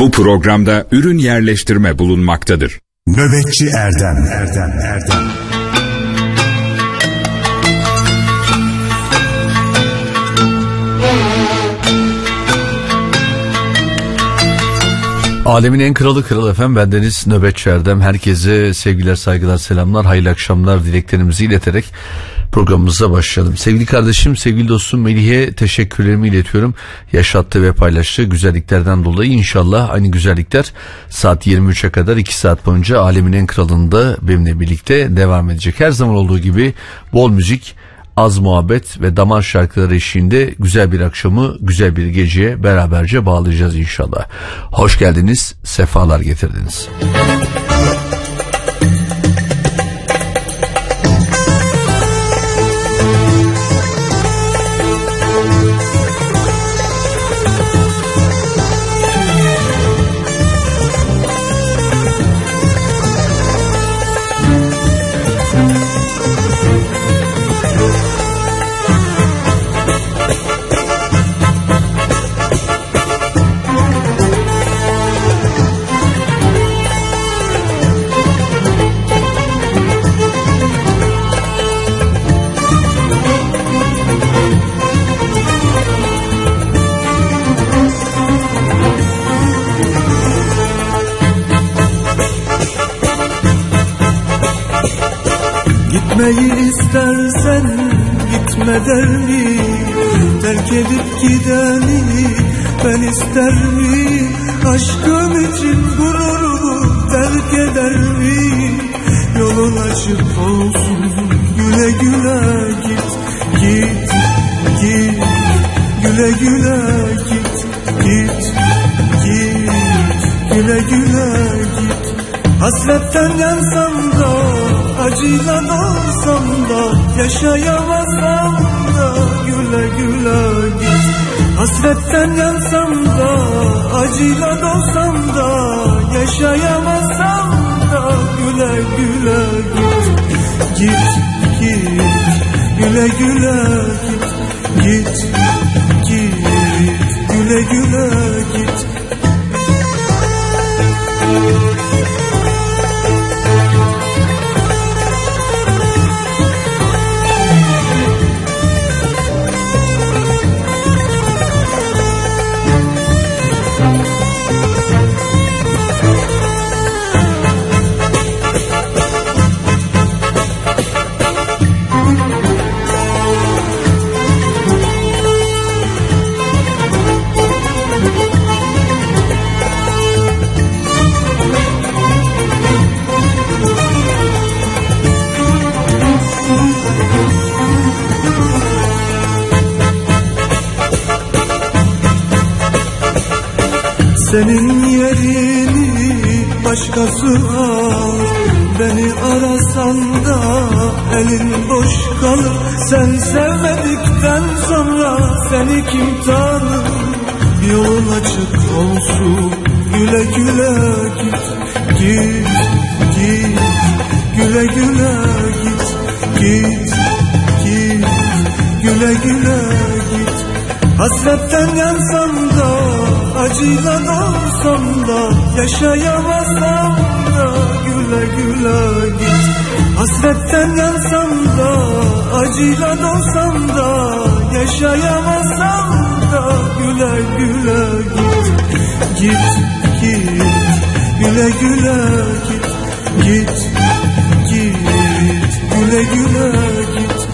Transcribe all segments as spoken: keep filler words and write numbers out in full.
Bu programda ürün yerleştirme bulunmaktadır. Nöbetçi Erdem Erdem Erdem Alemin en kralı kral efendim, bendeniz Nöbetçi Erdem. Herkese sevgiler, saygılar, selamlar, hayırlı akşamlar dileklerimizi ileterek programımıza başlayalım. Sevgili kardeşim, sevgili dostum Melih'e teşekkürlerimi iletiyorum. Yaşattığı ve paylaştığı güzelliklerden dolayı inşallah aynı güzellikler saat yirmi üçe kadar iki saat boyunca Alemin en kralında benimle birlikte devam edecek. Her zaman olduğu gibi bol müzik, az muhabbet ve damar şarkıları eşliğinde güzel bir akşamı, güzel bir geceye beraberce bağlayacağız inşallah. Hoş geldiniz, sefalar getirdiniz. Gitmeyi istersen gitme der mi? Terk edip gideni ben ister mi? Aşkım için gururumu terk eder mi? Yolun açık olsun, güle güle git, git, git, güle güle git, git, git, güle güle git. Hasretten yansam da, acıyla dolsam da, yaşayamazsam da güle güle git. Hasretten yansam da, acıyla dolsam da, yaşayamazsam da güle güle git. Git, git, güle güle git. Git, git, güle güle git. Senin yerini başkası al, beni arasan da elin boş kalır. Sen sevmedikten sonra seni kim tanır? Yolun açık olsun, güle güle git, git, git, güle güle git, git, git, güle güle git. Hasretten yansam da, acıyla dolsam da, yaşayamazsam da güle güle git. Hasretten yansam da, acıyla dolsam da, yaşayamazsam da güle güle git. Git, git, güle güle git. Git, git, güle güle git.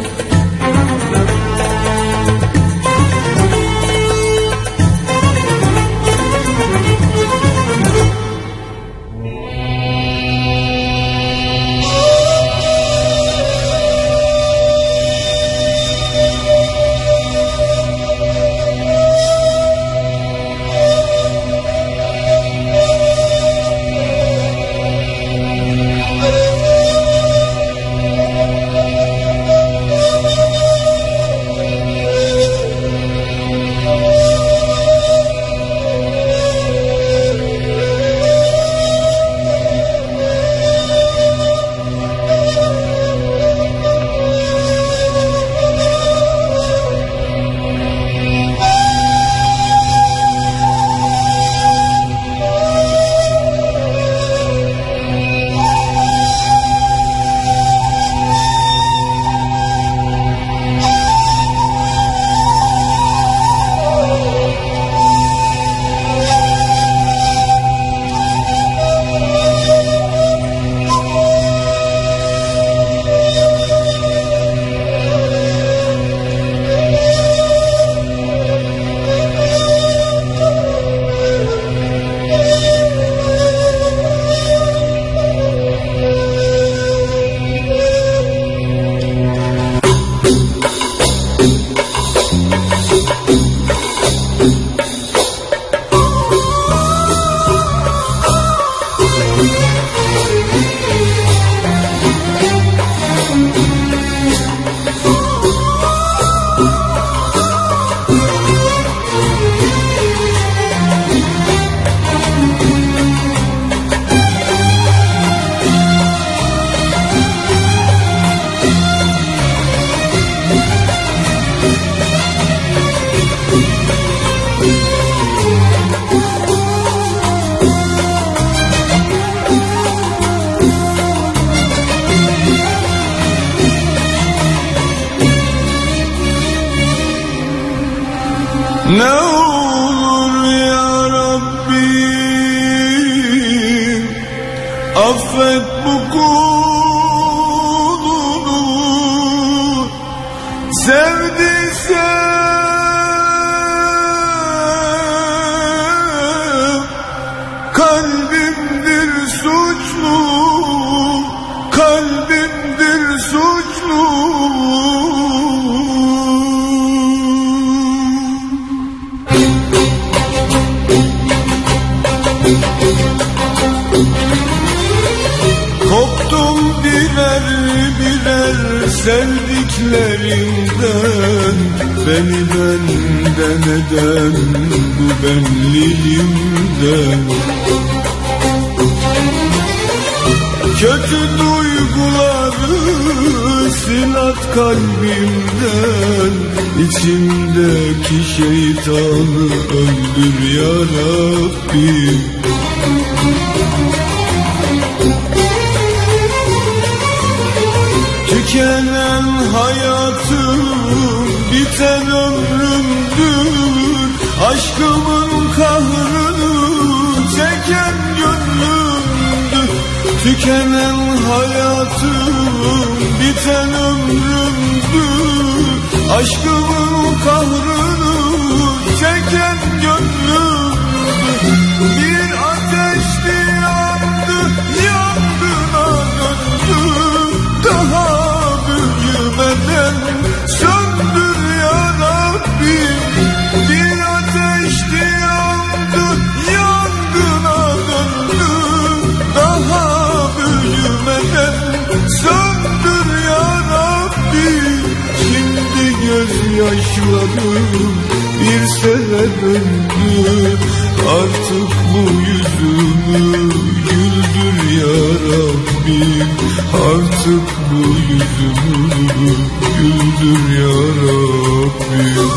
Ne olur ya Rabbim, affet bu kulunu, sevdiysem kalbimdir suçlu, kalbimdir suçlu. Koptum birer birer sevdiklerimden, beni benden eden bu benliğimden. Kötü duyguları sil at kalbimden, içimdeki şeytanı öldür ya Rabbim. Tükenen hayatım, biten ömrümdür, aşkımın kahrını çeken gönlümdür. Tükenen hayatım, biten ömrümdür, aşkımın kahrını çeken gönlümdür. Bir ateşti yandı, yangına döndü, daha büyümeden söndür ya Rabbim. Bir ateşti yandı, yangına döndü, daha büyümeden söndür ya Rabbim. Şimdi gözyaşlarım bir sele döndü, artık bu yüzümü güldür ya Rabbim. Artık bu yüzümü güldür ya Rabbim.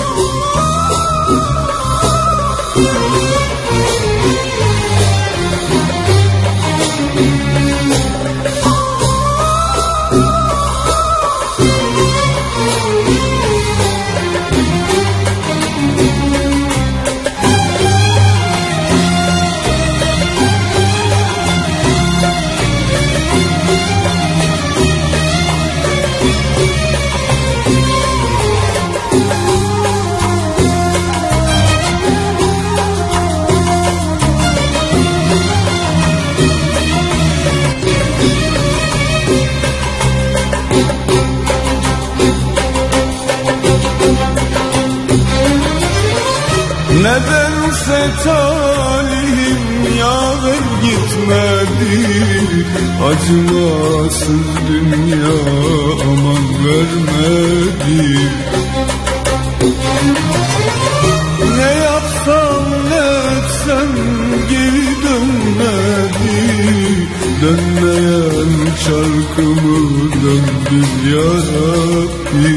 Nedense talihim yaver gitmedi, acımasız dünya aman vermedi. Ne yapsam ne etsem geri dönmedi, dönmeyen çarkımı döndür ya Rabbi.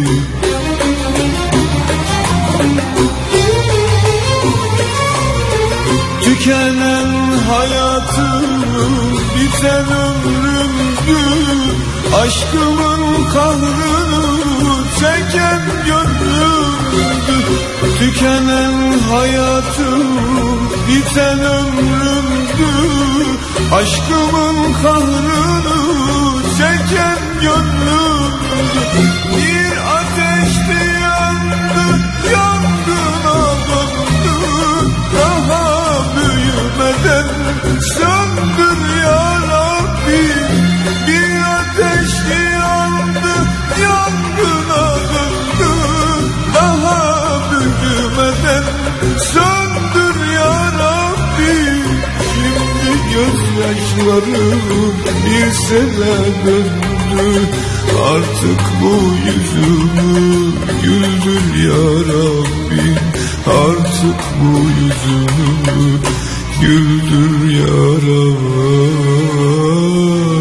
Tükenen hayatım, biten ömrümdü, aşkımın kahrını çeken gönlümdü. Tükenen hayatım, biten ömrümdü, aşkımın kahrını çeken gönlümdü. Bir ateşti yandı, yangına döndü, daha büyümeden söndür ya Rabbi. Bir ateşti yandı, yangına döndü, daha büyümeden söndür ya Rabbi. Şimdi gözyaşlarım bir sele döndü, artık bu yüzümü güldür ya Rabbi. Artık bu yüzümü güldür ya Rabbi.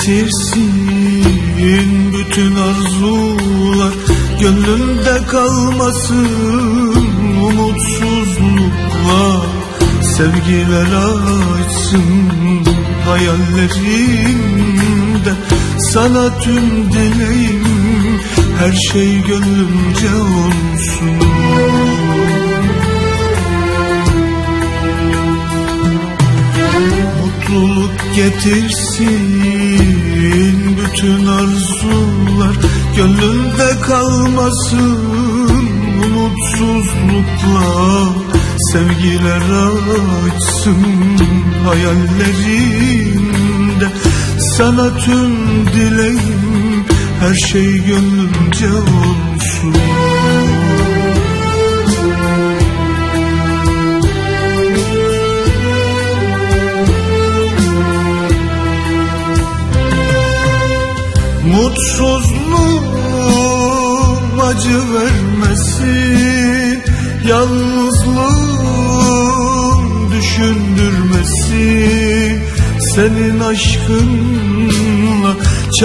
getirsin bütün arzular, gönlünde kalmasın umutsuzluklar. Sevgiler açsın hayallerimde, sana tüm dileğim her şey gönlümce olsun. Mutluluk getirsin bütün arzular, gönlünde kalmasın umutsuzluklar. Sevgiler açsın hayallerimde, sana tüm dileğim her şey gönlümce olsun. Mutsuzluğum acı vermesin, yalnızlığım düşündürmesin. Senin aşkınla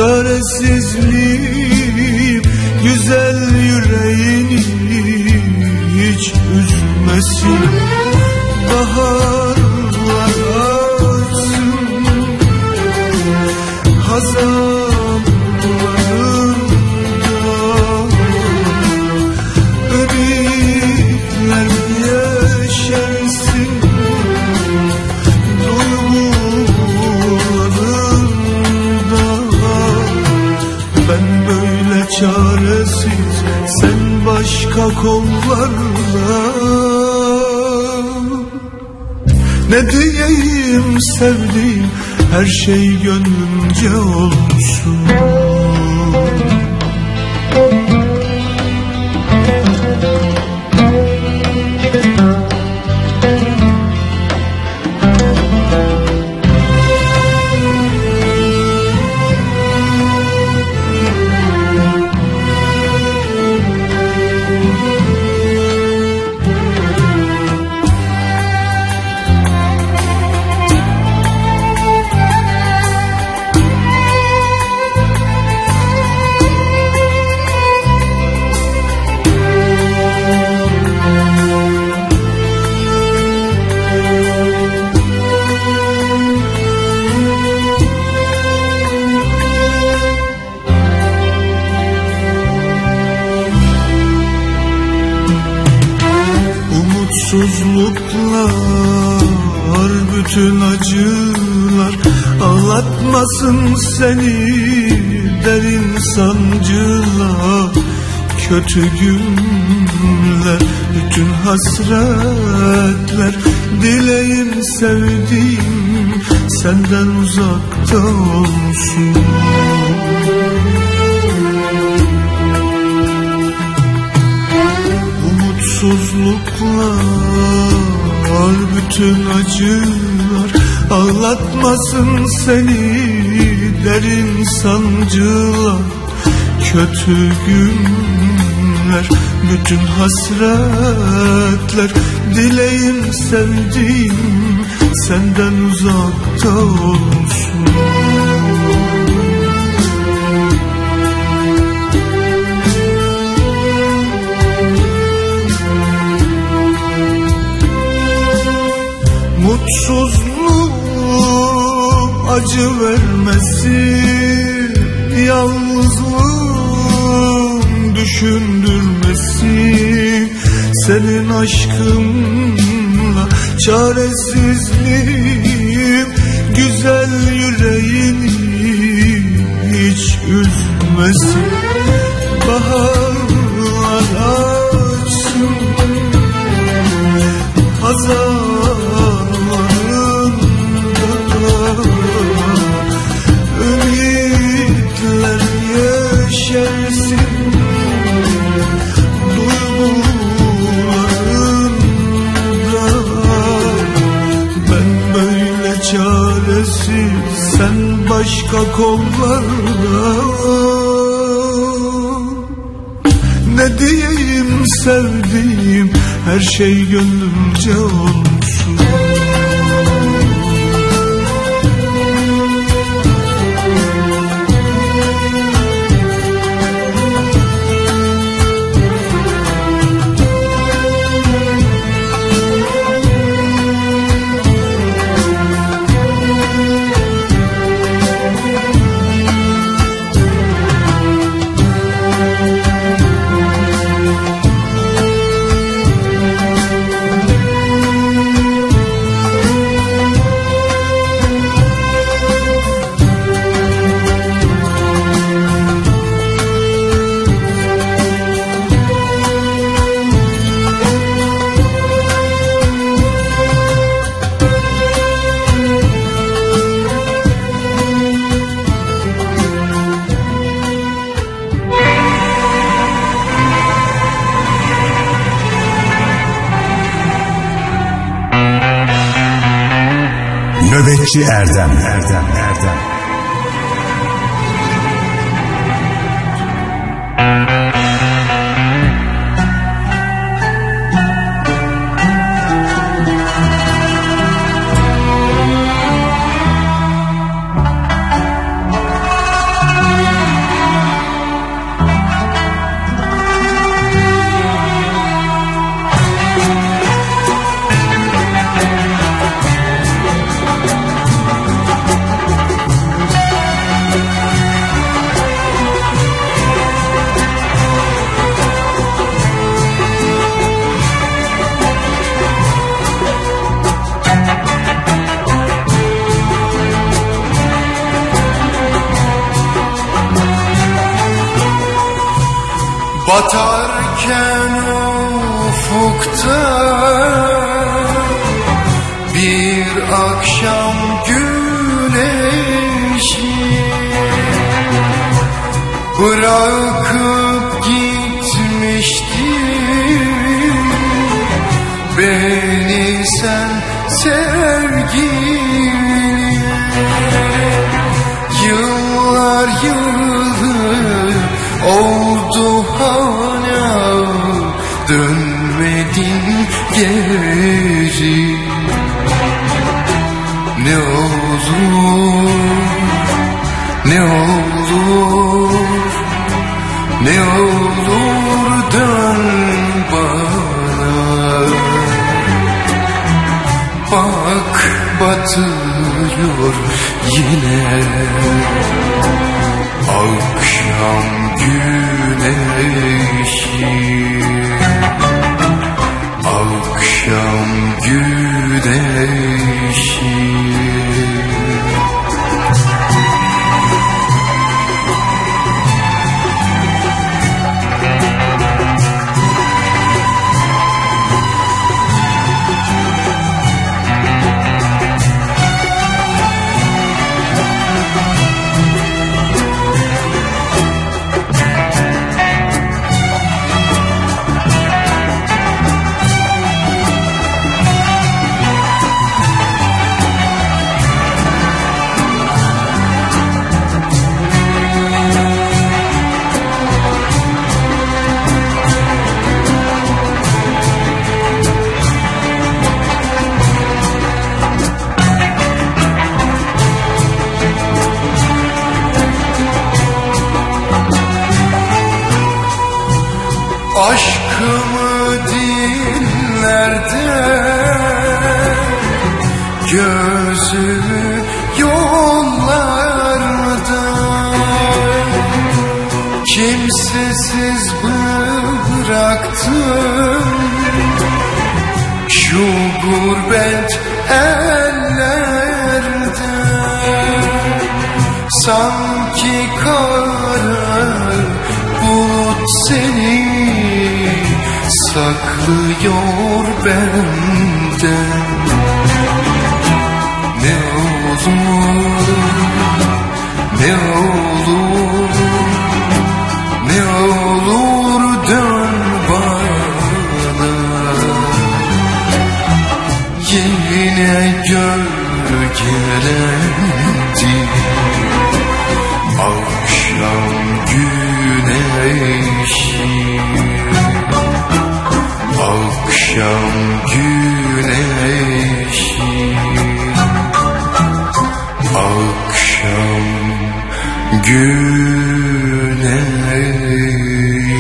çaresizliğim güzel yüreğini hiç üzmesin. Baharlar açsın hazanlarında, ümitler yeşersin duygularında. Ben böyle çaresiz, sen başka kollarla. Ne diyeyim sevdiğim, her şey gönlümce olsun. Umutsuzluklar, bütün acılar ağlatmasın seni derin sancılar. Kötü günler, bütün hasretler, dileğim sevdiğim senden uzakta olsun. Umutsuzluklar, bütün acılar ağlatmasın seni derin sancılar. Kötü günler, bütün hasretler, dileğim sevdiğim senden uzakta olsun. Mutsuzluğum acı vermesin, yalnızlığım düşündürmesin. Senin aşkınla çaresizliğim güzel yüreğini hiç üzmesin. Baharlar açsın hazanlarında, ümitler yeşersin duygularında. Ben böyle çaresiz, sen başka kollarda. Ne diyeyim sevdiğim, her şey gönlümce olsun. Nöbetçi Erdem Erdem Erdem Batarken ufukta bir akşam güneşi bırakıp gitmişti beni sen sevgilim. Yıllar yılı oldu hala dönmedin geri. Ne olur, ne olur, ne olur dön bana. Bak batıyor yine akşam güneşi, akşam güneşi. Aşkımı dinlerde gözümü yollarda kimsesiz bıraktım şu gurbet ellerde. Sanki kara bulut seni saklıyor benden. Ne olur, ne olur, ne olur dön bana. Yine gölgelendi akşam güneşi, akşam güneşi, akşam güneşi.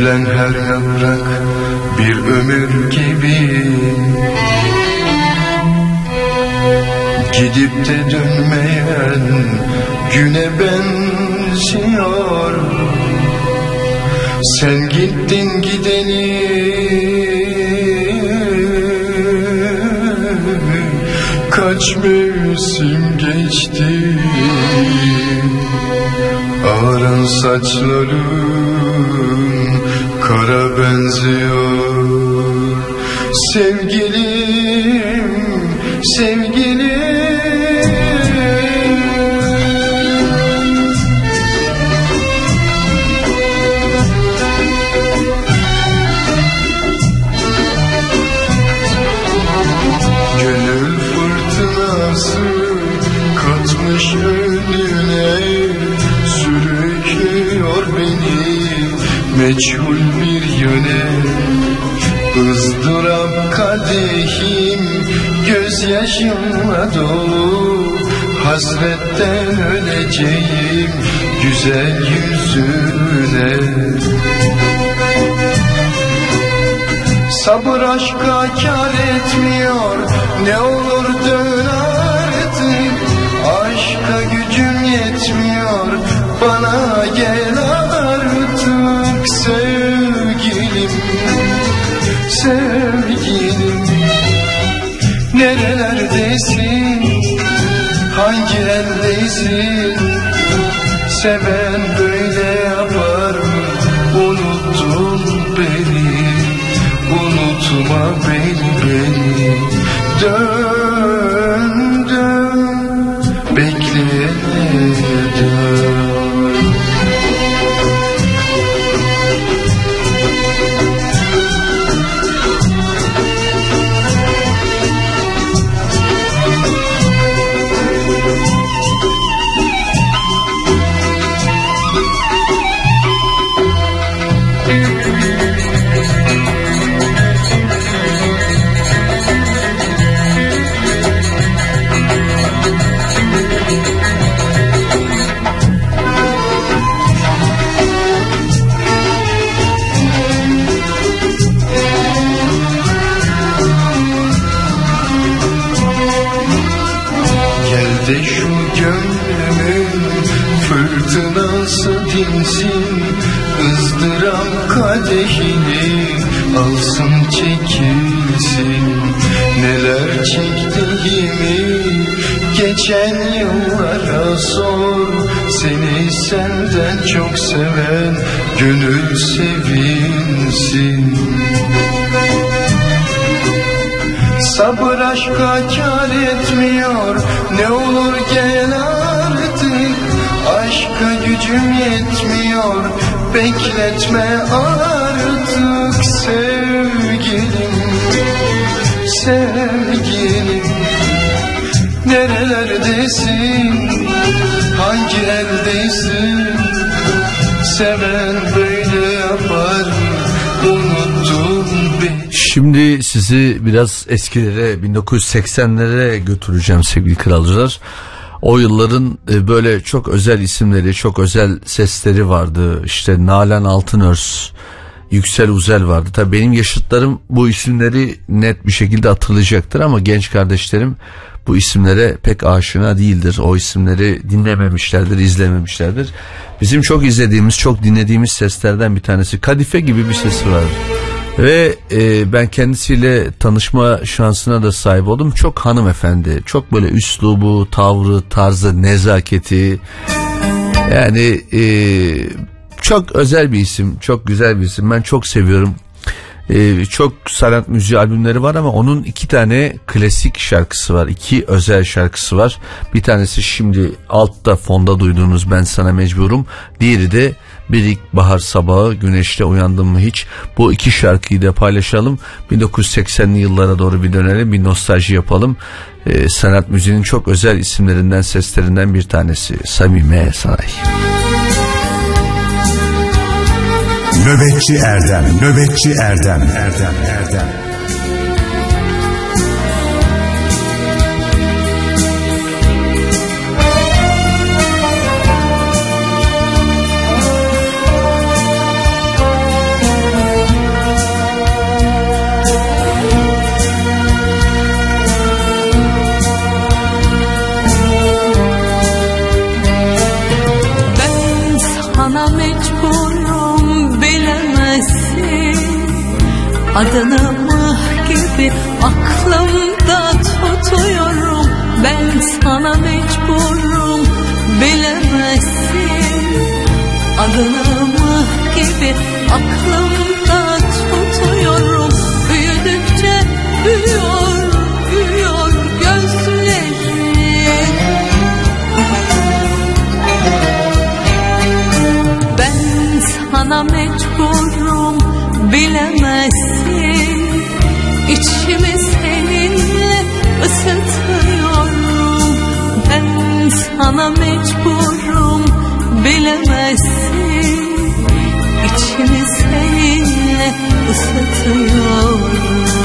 Dökülen her yaprak bir ömür gibi, gidip de dönmeyen güne benziyor. Sen gittin gideni kaç mevsim geçti. Ağaran saçların kara benziyor. Sevgilim, sevgilim, gönül fırtınası katmış önüne, sürüklüyor beni meçhul bir yöne. ızdırap kadehim gözyaşımla dolu, hasretten öleceğim güzel yüzüne. Sabır aşka kâr etmiyor, ne olur dön artık. Aşka gücüm yetmiyor, bana gel artık. Sevgilim, sevgilim, nerelerdesin, hangi eldesin? Seven böyle yapar mı? Unuttun beni, unutma beni, beni. Dön, dön, bekle, dön. De şu gönlümün fırtınası dinsin, ızdırap kadehini alsın çekilsin. Neler çektiğimi geçen yıllara sor, seni senden çok seven gönül sevinsin. Sabır aşka kâr etmiyor, ne olur gel artık. Aşka gücüm yetmiyor, bekletme artık. Sevgilim, sevgilim, nerelerdesin, hangi eldesin? Seven böyle yapar, unuttun beni. Şimdi sizi biraz eskilere, bin dokuz yüz seksenlere götüreceğim sevgili kralcılar. O yılların böyle çok özel isimleri, çok özel sesleri vardı. İşte Nalan Altınörs, Yüksel Uzel vardı. Tabii benim yaşıtlarım bu isimleri net bir şekilde hatırlayacaktır ama genç kardeşlerim bu isimlere pek aşina değildir. O isimleri dinlememişlerdir, izlememişlerdir. Bizim çok izlediğimiz, çok dinlediğimiz seslerden bir tanesi. Kadife gibi bir sesi var. Ve e, ben kendisiyle tanışma şansına da sahip oldum. Çok hanımefendi, çok böyle üslubu, tavrı, tarzı, nezaketi. Yani e, çok özel bir isim, çok güzel bir isim. Ben çok seviyorum. E, çok sanat müziği albümleri var ama onun iki tane klasik şarkısı var. İki özel şarkısı var. Bir tanesi şimdi altta fonda duyduğunuz Ben Sana Mecburum. Diğeri de Bir İlk Bahar Sabahı, Güneşte Uyandım Mı Hiç. Bu iki şarkıyı da paylaşalım. bin dokuz yüz seksenli yıllara doğru bir dönelim, bir nostalji yapalım. Ee, sanat müziğinin çok özel isimlerinden, seslerinden bir tanesi Samime Saray. Nöbetçi Erdem, Nöbetçi Erdem, Erdem, Erdem. Adını mıh gibi aklımda tutuyorum. Ben sana mecburum, bilemezsin. Adını mıh gibi aklımda tutuyorum. Büyüdükçe büyüyor, büyüyor gözlerim. Ben sana mecburum, bilemezsin. İçimi seninle ısıtıyorum. Ben sana mecburum, bilemezsin. İçimi seninle ısıtıyorum.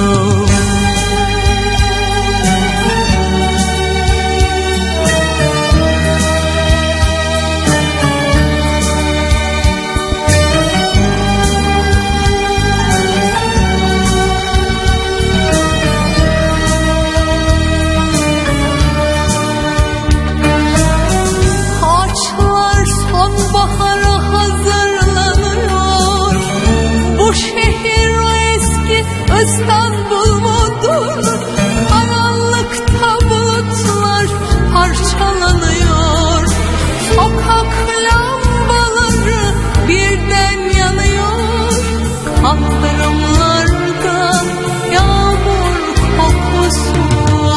İstanbul mudur? Karanlıkta bulutlar parçalanıyor. Sokak lambaları birden yanıyor. Kaldırımlarda yağmur kokusu.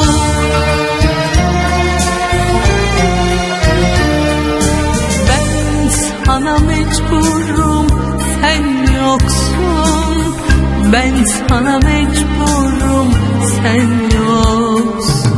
Ben sana mecburum, sen yoksun. Ben sana mecburum, sen yoksun.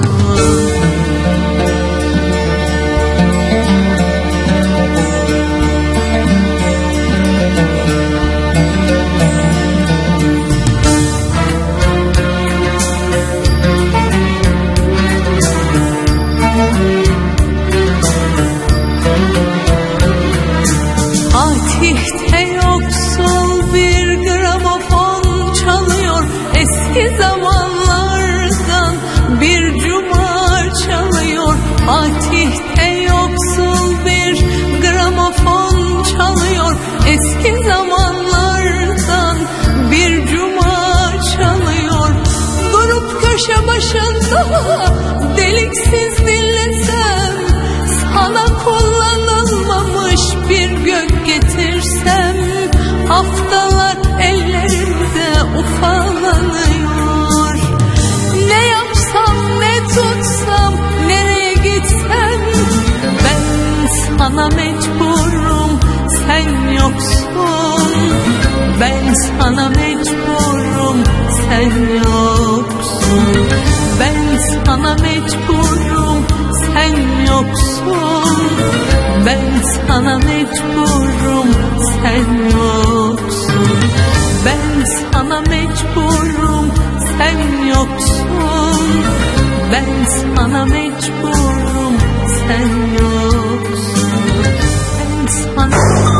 Fatih'te yoksul bir gramofon çalıyor. Eski zamanlardan bir cuma çalıyor. Fatih'te yoksul bir gramofon çalıyor. Eski zamanlardan bir cuma çalıyor. Durup köşe başında deliksiz dinlesem, sana kullanılmamış bir gök getirsem, haftalar ellerimde ufalanıyor. Ne yapsam, ne tutsam, nereye gitsem, ben sana mecburum, sen yoksun. Ben sana mecburum, sen yoksun. Ben sana mecburum, sen yoksun. Ben sana mecburum, sen yoksun. Ben sana mecburum, sen yoksun. Ben sana mecburum, sen yoksun. Ben sana...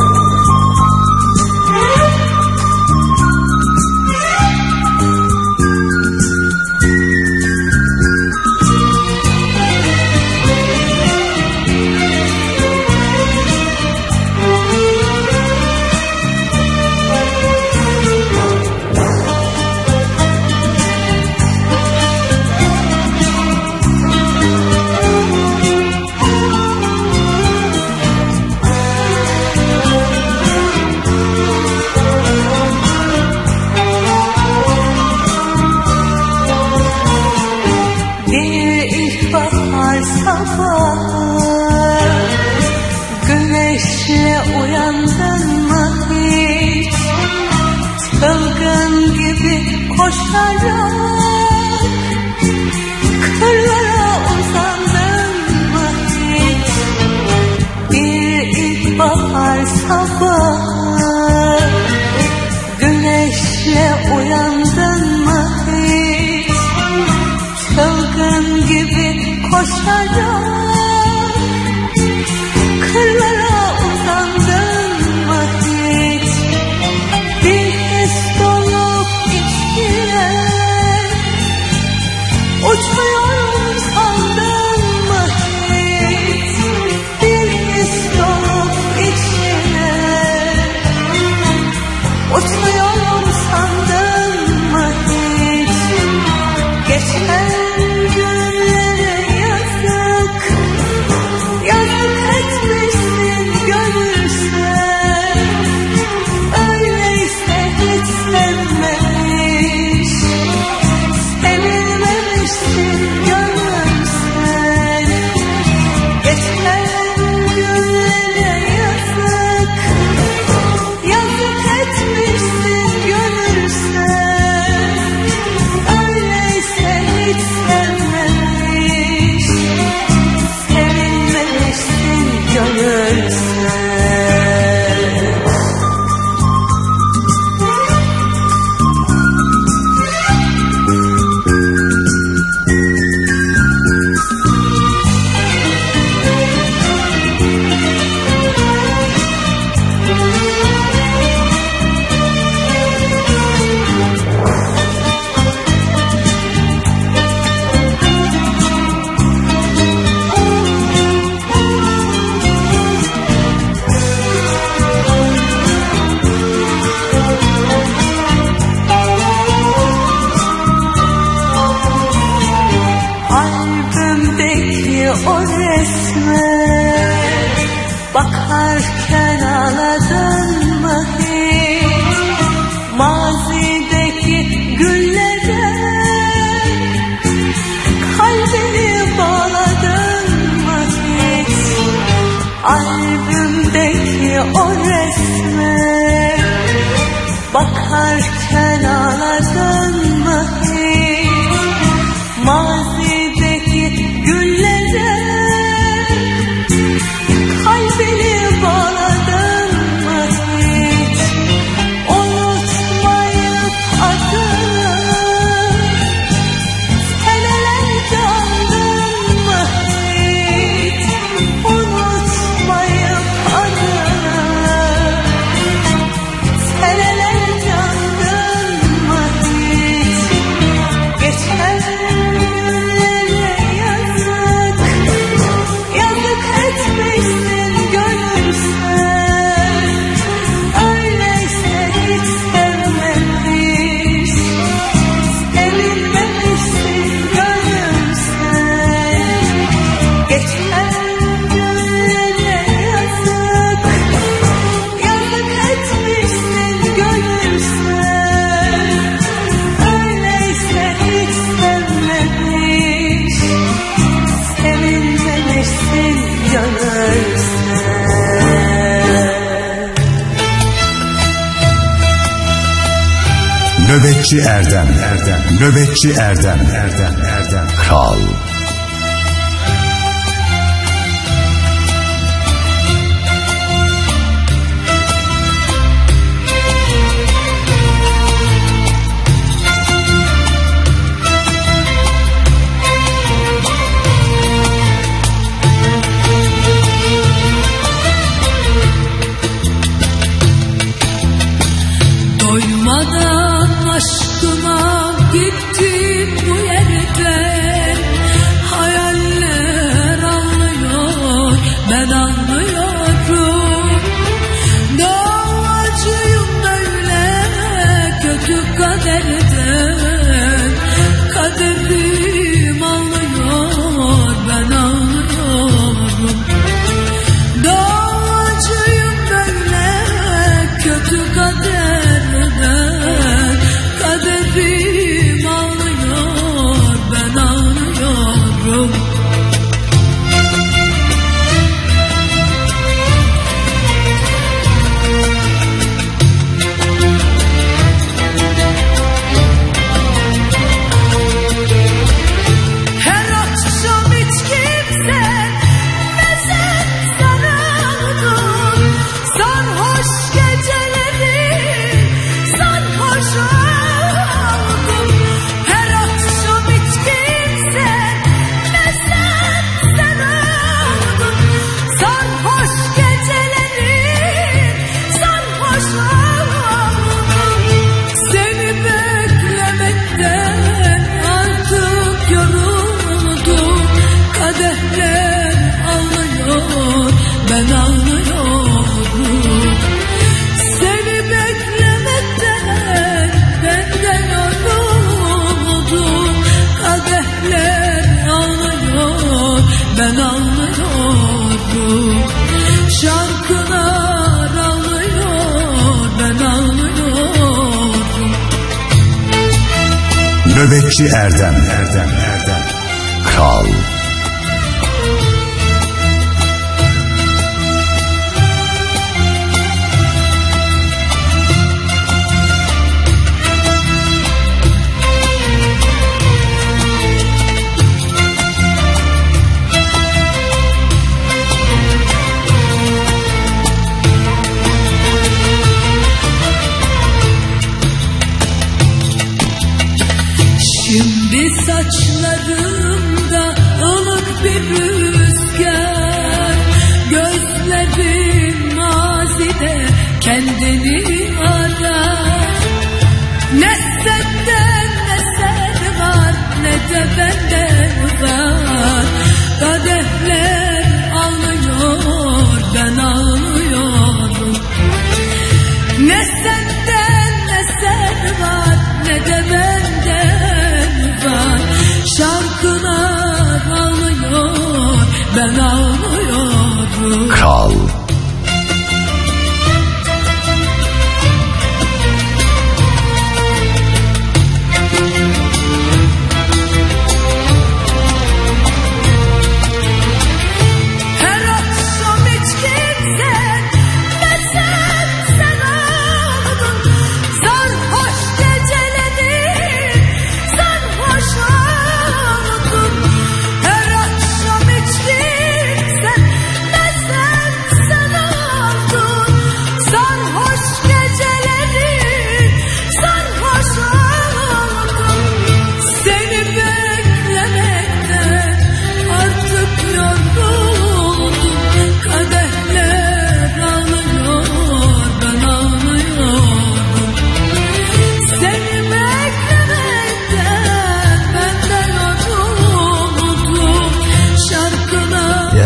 Uçuyorum sandım Bakarken ağladın mı hiç mazideki güllere? Kalbini bağladın mı hiç albümdeki o resme? Bakarken ağladın mı hiç mazideki güllere? Kalbini bağladın mı hiç unutmayıp adını? Senelerce andın mı hiç unutmayıp adını? Senelerce andın mı hiç geçen günlere? Yazık, yazık etmişsin gönülsen. Öyleyse hiç sevmemiş, sevilmemişsin gönülsen. Geçen günlere yazık, yazık etmişsin gönülsen. Öyleyse hiç sevmemiş, sevilmemişsin gönülsen. Nöbetçi Erdem Erdem Nöbetçi Erdem Erdem Erdem Kral. Doymadan aşkına gittim bu yerden. Hayaller anlıyor, ben anlıyorum. Davacıyım böyle kötü kaderden. Kaderim anlıyor, ben anlıyorum. Davacıyım böyle kötü kaderden. Kaderim anlıyor, ben anlıyorum. Her akşam hiç kimse mezar sarıldım. Sarhoş geceleri sarhoş oldum. Her akşam hiç kimse mezar sarıldım. Sarhoş geceleri sarhoş oldum. Seni beklemekten artık yoruldum. Kadehler ağlıyor, ben ağlıyorum. Seni beklemekten ben de yoruldum. Kadehler ağlıyor, ben ağlıyorum. Şarkılar ağlıyor, ben ağlıyorum. Nöbetçi Erdem Erdem Erdem Kral. Şimdi saçlarımda ılık bir rüzgar. Gözlerim mazide kendini arar. Ne senden eser var, ne de benden var. Kadehler ağlıyor, ben ağlıyorum. Ne senden eser var, ne de benden var. Şarkılar ağlıyor, ben ağlıyorum. Kral.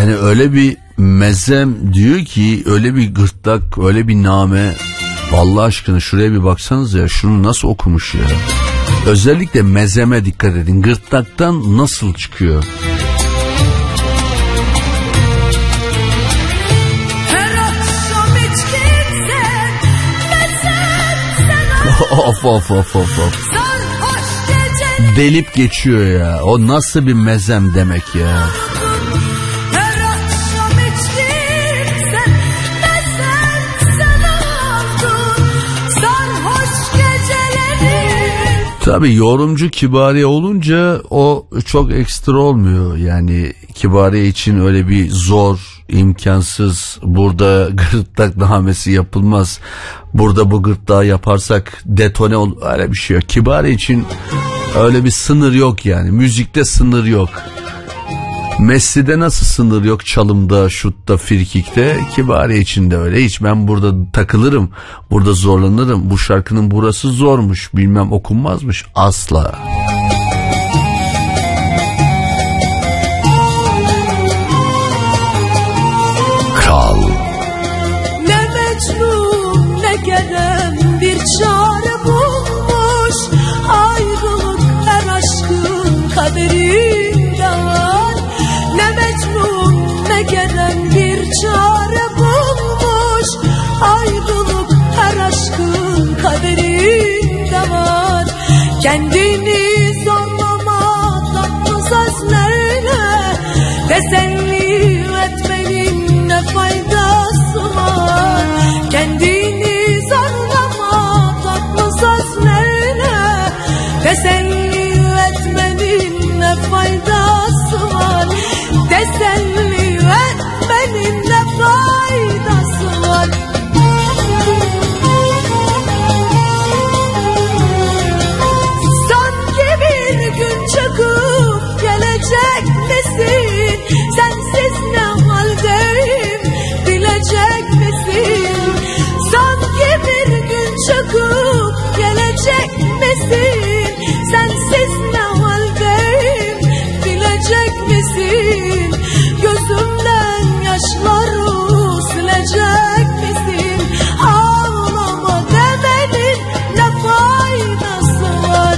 Yani öyle bir mezem diyor ki, öyle bir gırtlak, öyle bir name. Vallahi aşkına şuraya bir baksanız ya, şunu nasıl okumuş ya. Özellikle mezeme dikkat edin, gırtlaktan nasıl çıkıyor. Of of of of of. Delip geçiyor ya. O nasıl bir mezem demek ya. Tabii yorumcu Kibariye olunca o çok ekstra olmuyor. Yani Kibariye için öyle bir zor, imkansız, burada gırtlak namesi yapılmaz, burada bu gırtlağı yaparsak detone ol, öyle bir şey yok. Kibariye için öyle bir sınır yok yani. Müzikte sınır yok. Messi'de nasıl sınır yok, çalımda, şutta, frikikte, Kibariye için de öyle. Hiç ben burada takılırım, burada zorlanırım, bu şarkının burası zormuş, bilmem okunmazmış, asla. Kral. Ne Mecnun ne Kerem bir çare bulmuş, ayrılık her aşkın kaderinde var. Ne Mecnun ne Kerem bir çare bulmuş, ayrılık her aşkın kaderinde var. Kendini zorlama tatlı sözlerle, teselli etmenin ne faydası var. Kendini zorlama tatlı sözlerle, teselli etmenin ne faydası var. Teselli etmenin ne faydası var. Sanki bir gün çıkıp gelecek misin? Sensiz ne haldeyim bilecek misin? Sanki bir gün çıkıp gelecek misin? Sensiz ne haldeyim bilecek misin? Gözümden yaşları silecek misin? Ağlama demenin ne faydası var?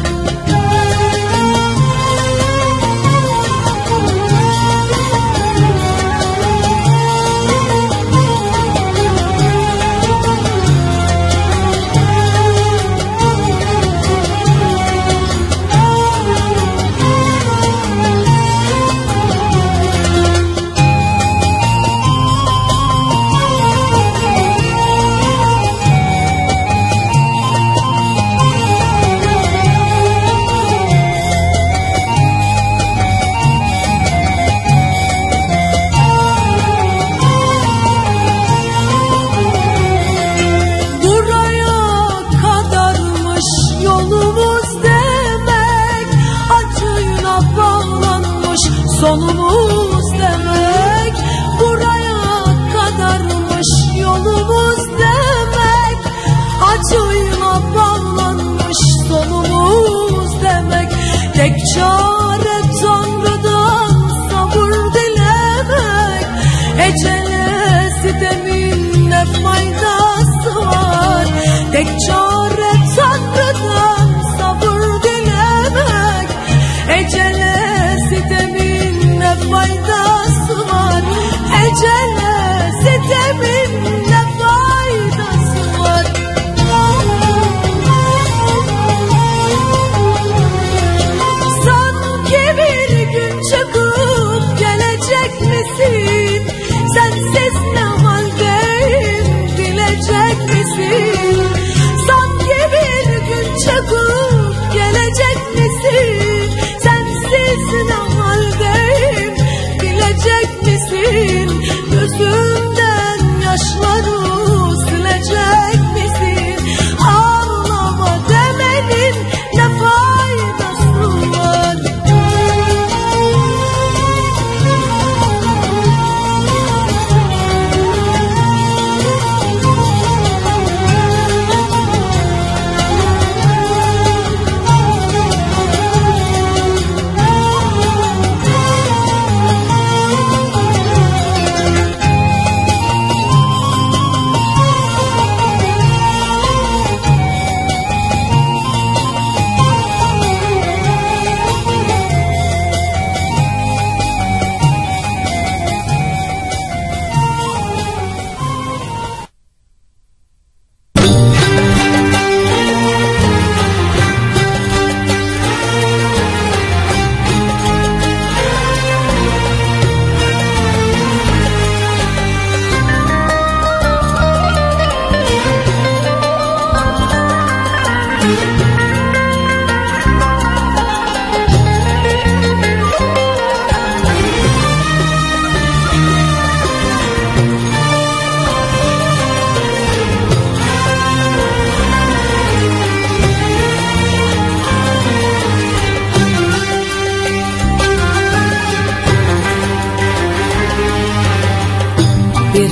Sonumuz demek, buraya kadarmış yolumuz demek. Acıyla bağlanmış sonumuz demek. Tek çare Tanrı'dan sabır dilemek. Ecele sistemin ne faydası var? Tek çare Tanrı'dan sabır dilemek. Ecele sistemin ne faydası var? Ecele sistemin ne faydası var? Sanki bir gün çıkıp gelecek misin? Sensiz ne haldeyim bilecek misin? Sanki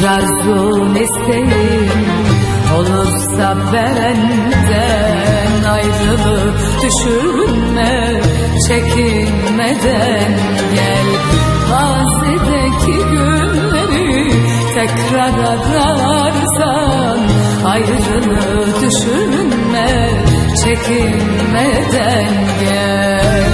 Bir arzun isteğim olursa benden, ayrılık düşünme, çekinmeden gel. Mazideki günleri tekrar ararsan, ayrılığı düşünme, çekinmeden gel.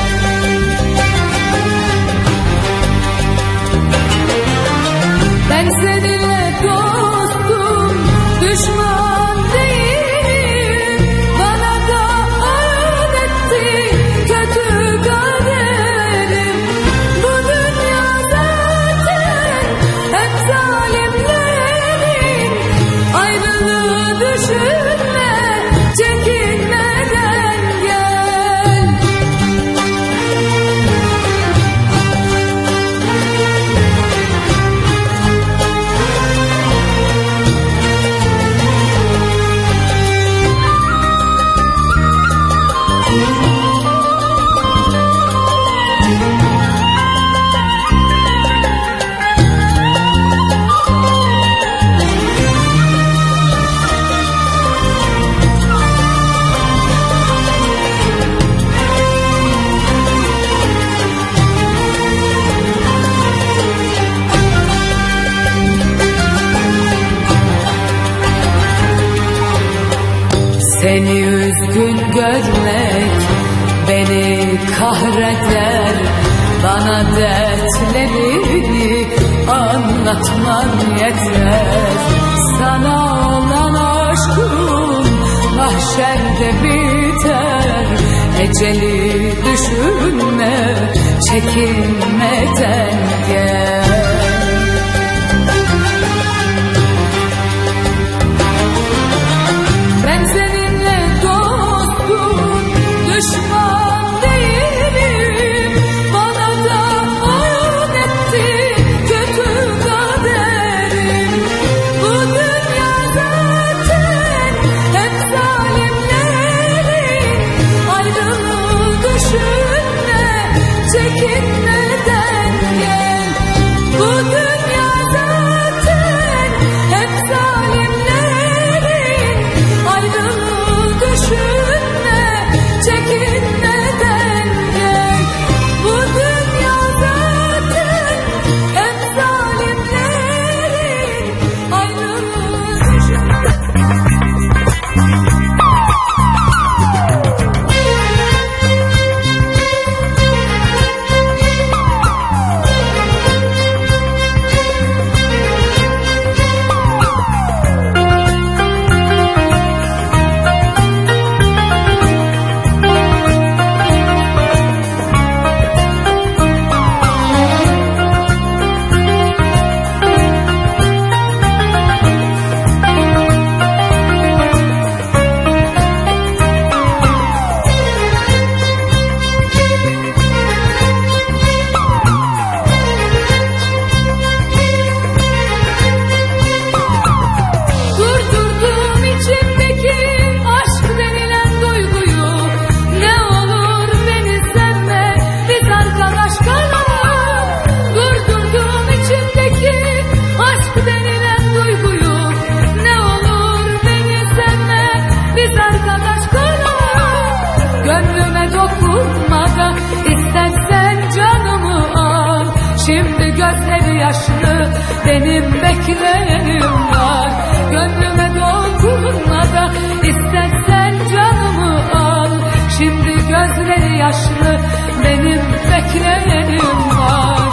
Ben seninle dostum, düşman değilim. Bana da öğretti kötü kaderim. Bu dünya zaten hep zalimlerin. Ayrılığı düşünme, çekinmeden gel. Seni üzgün görmek beni kahreder. Bana dertlerini anlatman yeter. Sana olan aşkım mahşerde biter. Eceli düşünme, çekinmeden gel. Ben seninle dostum, düşman değilim. Bana da oyun etti kötü kaderim. Bu dünya zaten hep zalimlerin. Ayrılığı düşünme, çekinmeden gel. Bu dünya zaten hep zalimlerin. Ayrılığı düşünme, çekinmeden gel. Bu dünya zaten hep zalimlerin. Ayrılığı düşünme. Durdurdum içimdeki aşk denilen duyguyu. Ne olur beni sevme, biz arkadaş kalalım. Durdurdum içimdeki aşk denilen duyguyu. Ne olur beni sevme, biz arkadaş kalalım. Gönlüme dokunma da istersen canımı al. Şimdi gözleri yaşlı, benim beklerim var. Gönlüme dokunma da istersen canımı al. Şimdi gözleri yaşlı, benim beklerim var.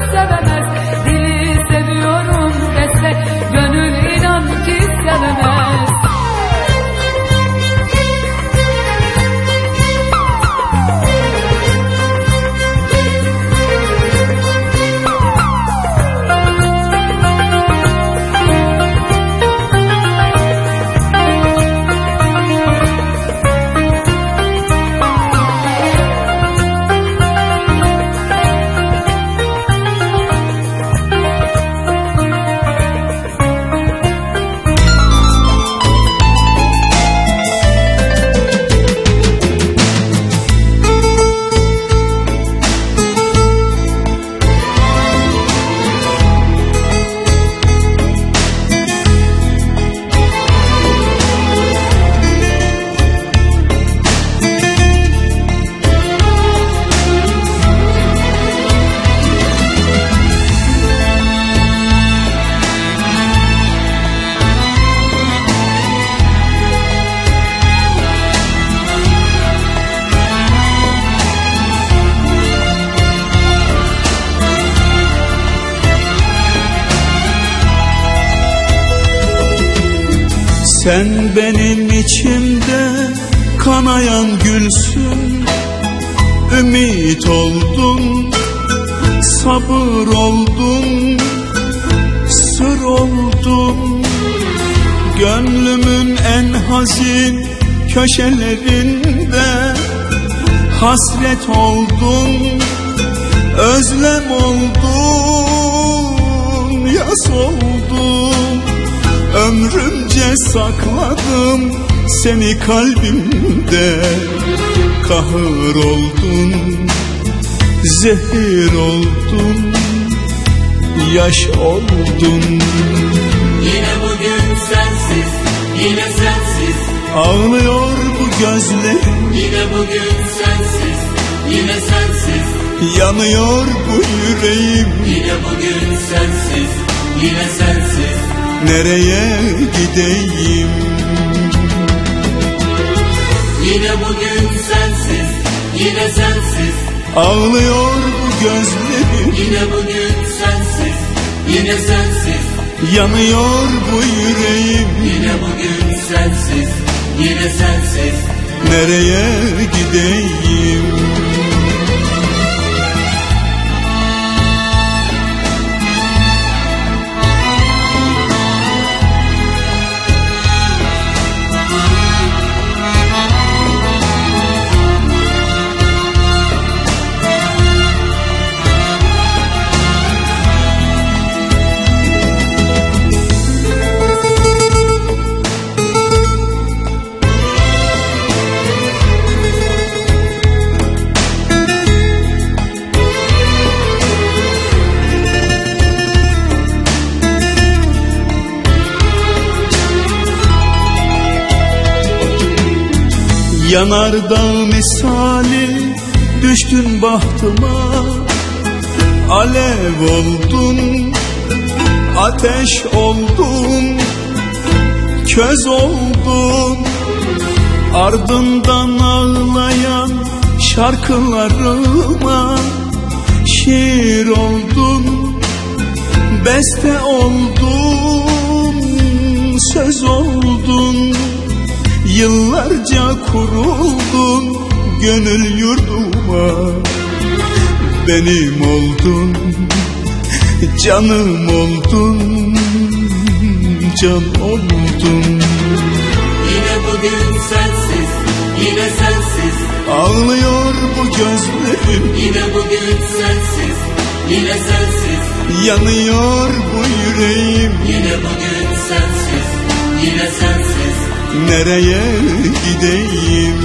sevemez. Dili seviyorum dese gönül inan ki sevemez. Sen benim içimde kanayan gülsün, ümit oldun, sabır oldun, sır oldun. Gönlümün en hazin köşelerinde hasret oldun, özlem oldun, yas oldun. Ömrümce sakladım seni kalbimde. Kahır oldun, zehir oldun, yaş oldun. Yine bugün sensiz, yine sensiz Ağlıyor bu gözlerim. Yine bugün sensiz, yine sensiz Yanıyor bu yüreğim. Yine bugün sensiz, yine sensiz Nereye gideyim? Yine bugün sensiz, yine sensiz Ağlıyor bu gözlerim. Yine bugün sensiz, yine sensiz Yanıyor bu yüreğim. Yine bugün sensiz, yine sensiz Nereye gideyim? Yanardağ misali düştün bahtıma. Alev oldun, ateş oldun, köz oldun. Ardından ağlayan şarkılarıma şiir oldun, beste oldun, söz oldun. Yıllarca kuruldun gönül yurduma. Benim oldun, canım oldun, can oldun. Yine bugün sensiz, yine sensiz Ağlıyor bu gözlerim. Yine bugün sensiz, yine sensiz Yanıyor bu yüreğim. Yine bugün sensiz, yine sensiz Nereye gideyim?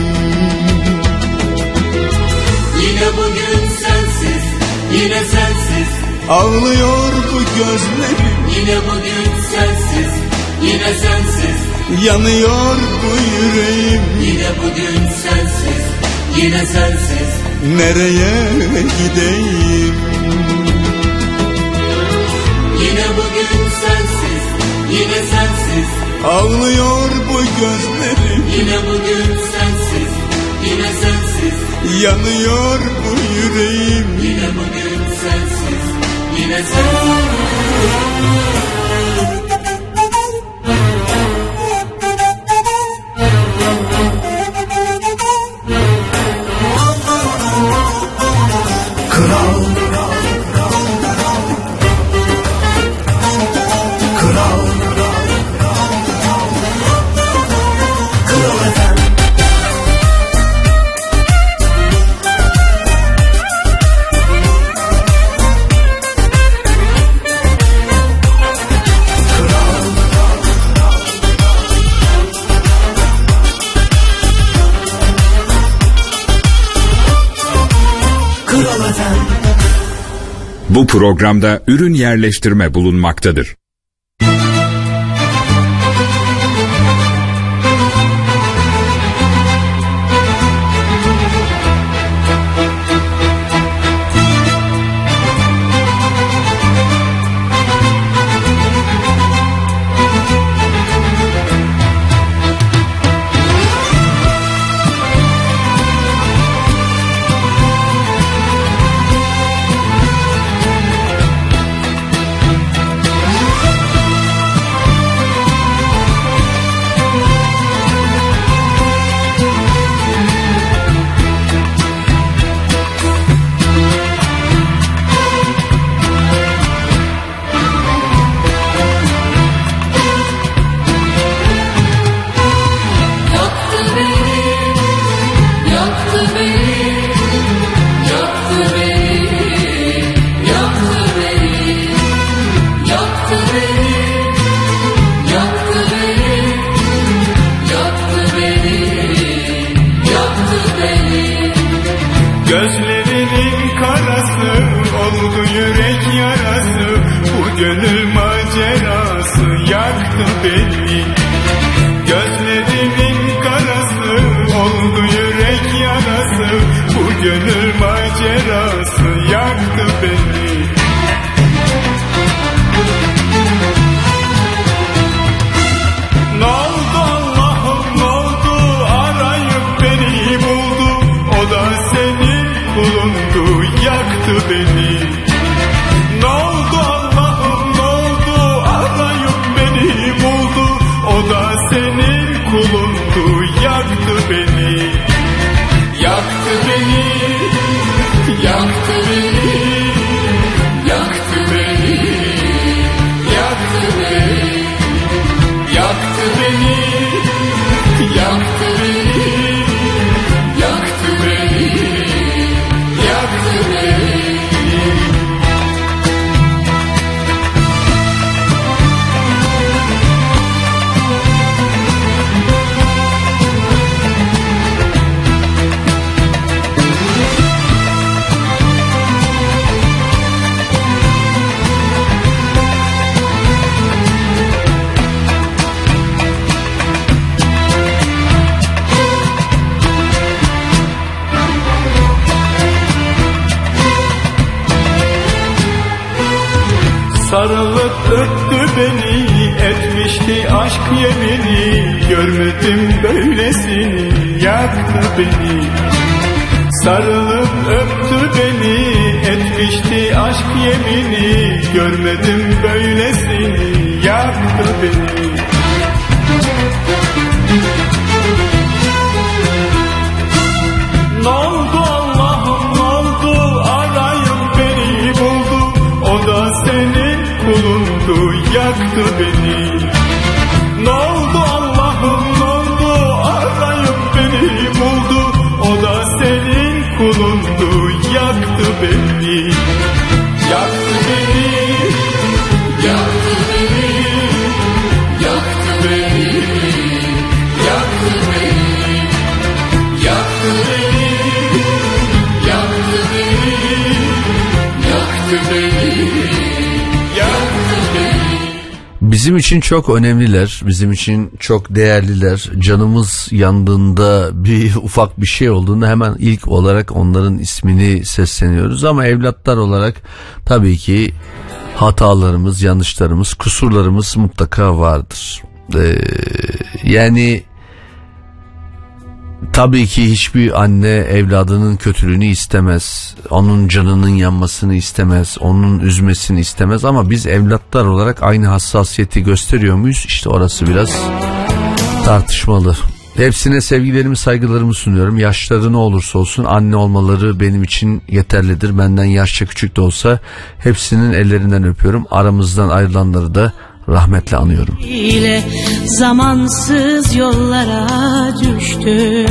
Yine bugün sensiz, yine sensiz Ağlıyor bu gözlerim. Yine bugün sensiz, yine sensiz Yanıyor bu yüreğim. Yine bugün sensiz, yine sensiz Nereye gideyim? Yine bugün sensiz, yine sensiz Ağlıyor bu gözlerim. Yine bugün sensiz, yine sensiz Yanıyor bu yüreğim. Yine bugün sensiz, yine sensiz. Kral Kral Kral efendim. Bu programda ürün yerleştirme bulunmaktadır. Gözlerinin karası oldu yürek yarası, bu gönül macerası yaktı beni. Gözlerinin karası oldu yürek yarası, bu gönül macerası yaktı beni. Ne oldu Allah'ım ne oldu, arayıp beni buldu, o da senin bulundu, yaktı beni. Ne oldu Allah'ım ne oldu, arayıp beni buldu, o da senin kulundu, yaktı beni. Yaktı beni, yaktı beni, yaktı beni, yaktı beni, yaktı beni, yaktı beni, yaktı beni, yaktı beni. Sarılıp öptü beni, etmişti aşk yemini, görmedim böylesini, yaktı beni. Sarılıp öptü beni, etmişti aşk yemini, görmedim böylesini, yaktı beni. Ne oldu Allah'ım ne oldu, arayıp beni buldu, o da senin kulundu, yaktı beni. Ne oldu Allah'ım ne oldu, arayıp beni buldu, o da senin kulundu, yaktı beni. Yaktı beni, yaktı beni, yaktı beni, yaktı beni, yaktı beni, yaktı beni, yaktı beni, yaktı beni. Bizim için çok önemliler, bizim için çok değerliler. Canımız yandığında, bir ufak bir şey olduğunda hemen ilk olarak onların ismini sesleniyoruz. Ama evlatlar olarak tabii ki hatalarımız, yanlışlarımız, kusurlarımız mutlaka vardır. Ee, yani Tabii ki hiçbir anne evladının kötülüğünü istemez. Onun canının yanmasını istemez. Onun üzmesini istemez. Ama biz evlatlar olarak aynı hassasiyeti gösteriyor muyuz? İşte orası biraz tartışmalı. Hepsine sevgilerimi, saygılarımı sunuyorum. Yaşları ne olursa olsun anne olmaları benim için yeterlidir. Benden yaşça küçük de olsa hepsinin ellerinden öpüyorum. Aramızdan ayrılanları da rahmetle anıyorum. İle zamansız yollara düştü.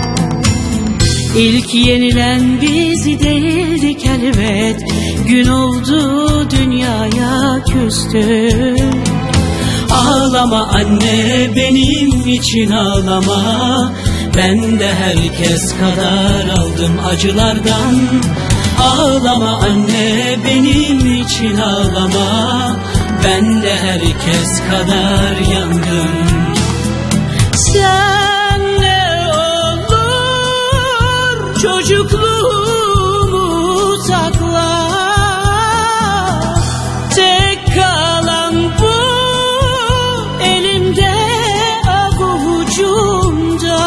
İlk yenilen biz değildik elbet. Gün oldu dünyaya küstü. Ağlama anne, benim için ağlama. Ben de herkes kadar aldım acılardan. Ağlama anne, benim için ağlama. Ben de herkes kadar yandım. Sen ne olur çocukluğumu sakla. Tek kalan bu elimde avucumda.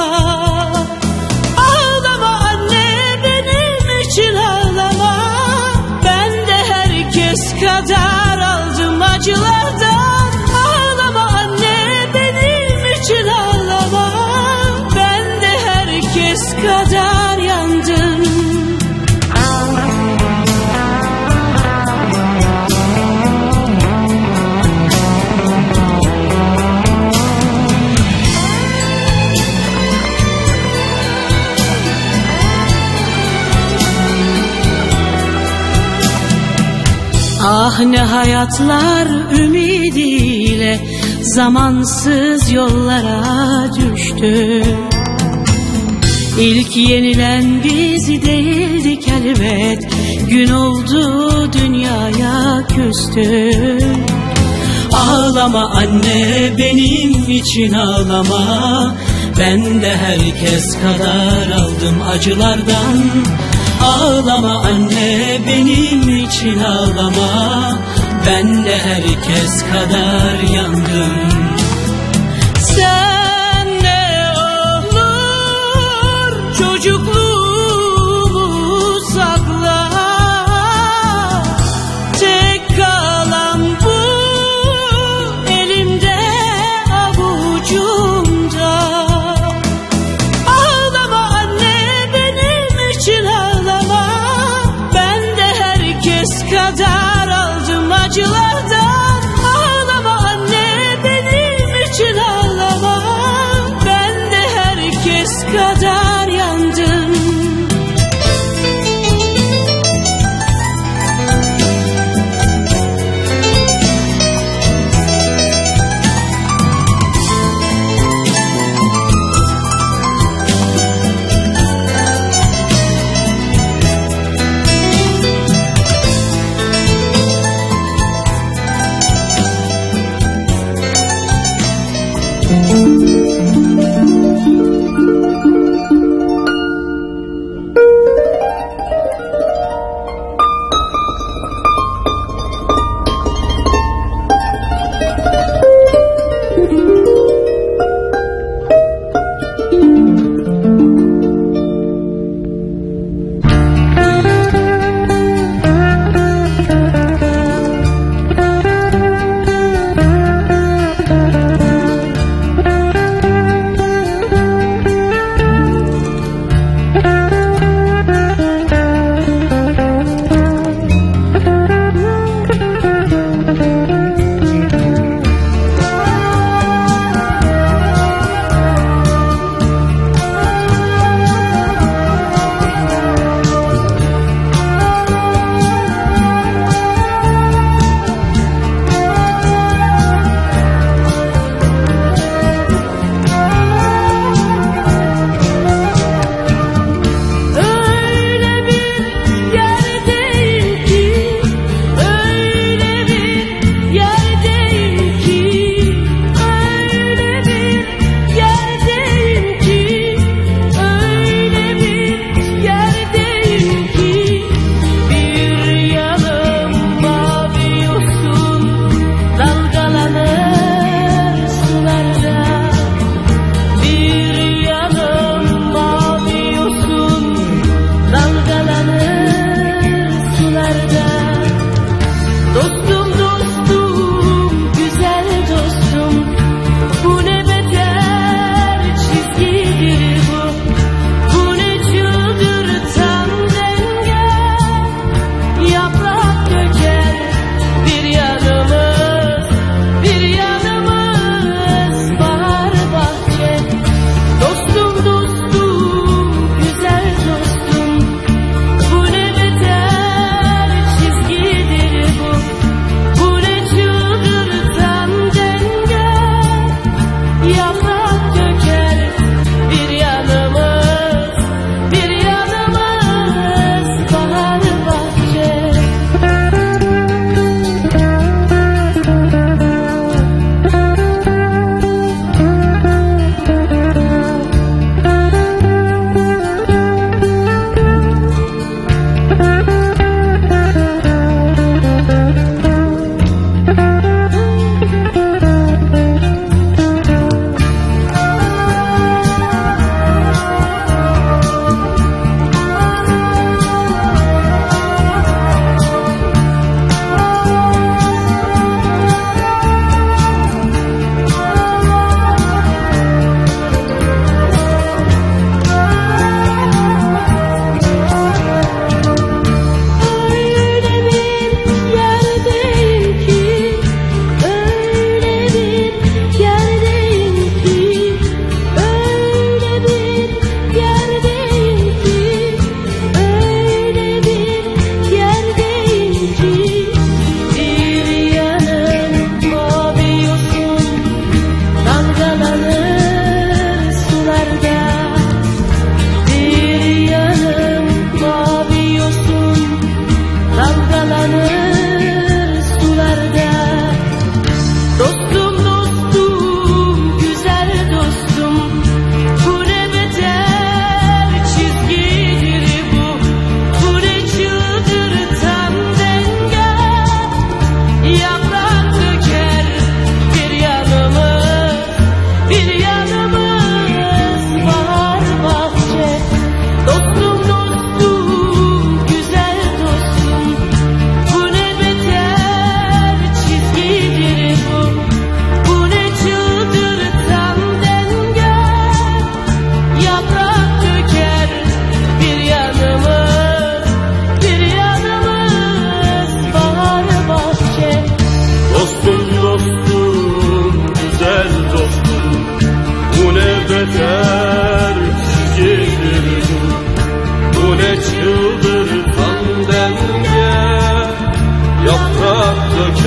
Ağlama anne, benim için ağlama. Ben de herkes kadar aldım acılardan. Ağlama anne, benim için ağlama. Ben de herkes kadar yandım. Ah ne hayatlar ümidiyle zamansız yollara düştü. İlk yenilen biz değildik elbet. Gün oldu dünyaya küstü. Ağlama anne, benim için ağlama. Ben de herkes kadar aldım acılardan. Ağlama anne, benim için ağlama. Ben de herkes kadar yandım. Sen ne olur çocukluğumu sakla. Tek kalan bu elimde avucumda. Ağlama anne, benim için ağlama. Ben de herkes kadar aldım acılardan. Ağlama anne, benim için ağlama. Ben de herkes kadar yandım.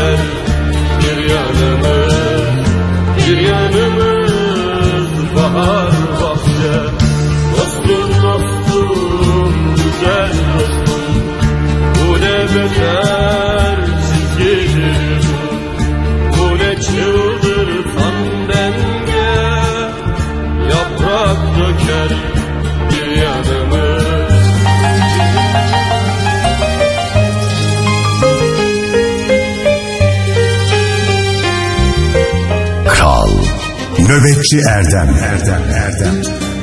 döker bir yanımız, bir yanımız bahar bahçe. Dostum dostum güzel dostum, bu ne betersiz gecedir bu, bu ne çıldırtan denge, yaprak döker bir yanımız. Kral Nöbetçi Erdem Erdem Erdem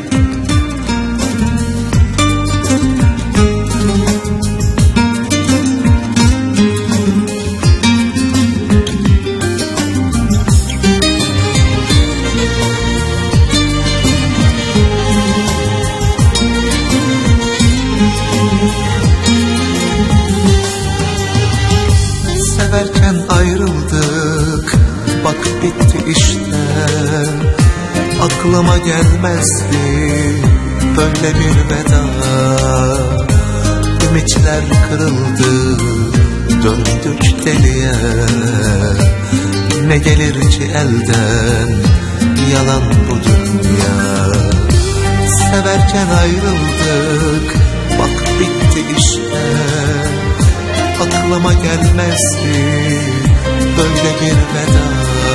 Severken ayrıldık, bak bitti işte. Aklıma gelmezdi böyle bir veda. Ümitler kırıldı, döndük deliye. Ne gelir ki elden, yalan bu dünya. Severken ayrıldık, bak bitti işte. Aklıma gelmezdi böyle bir veda.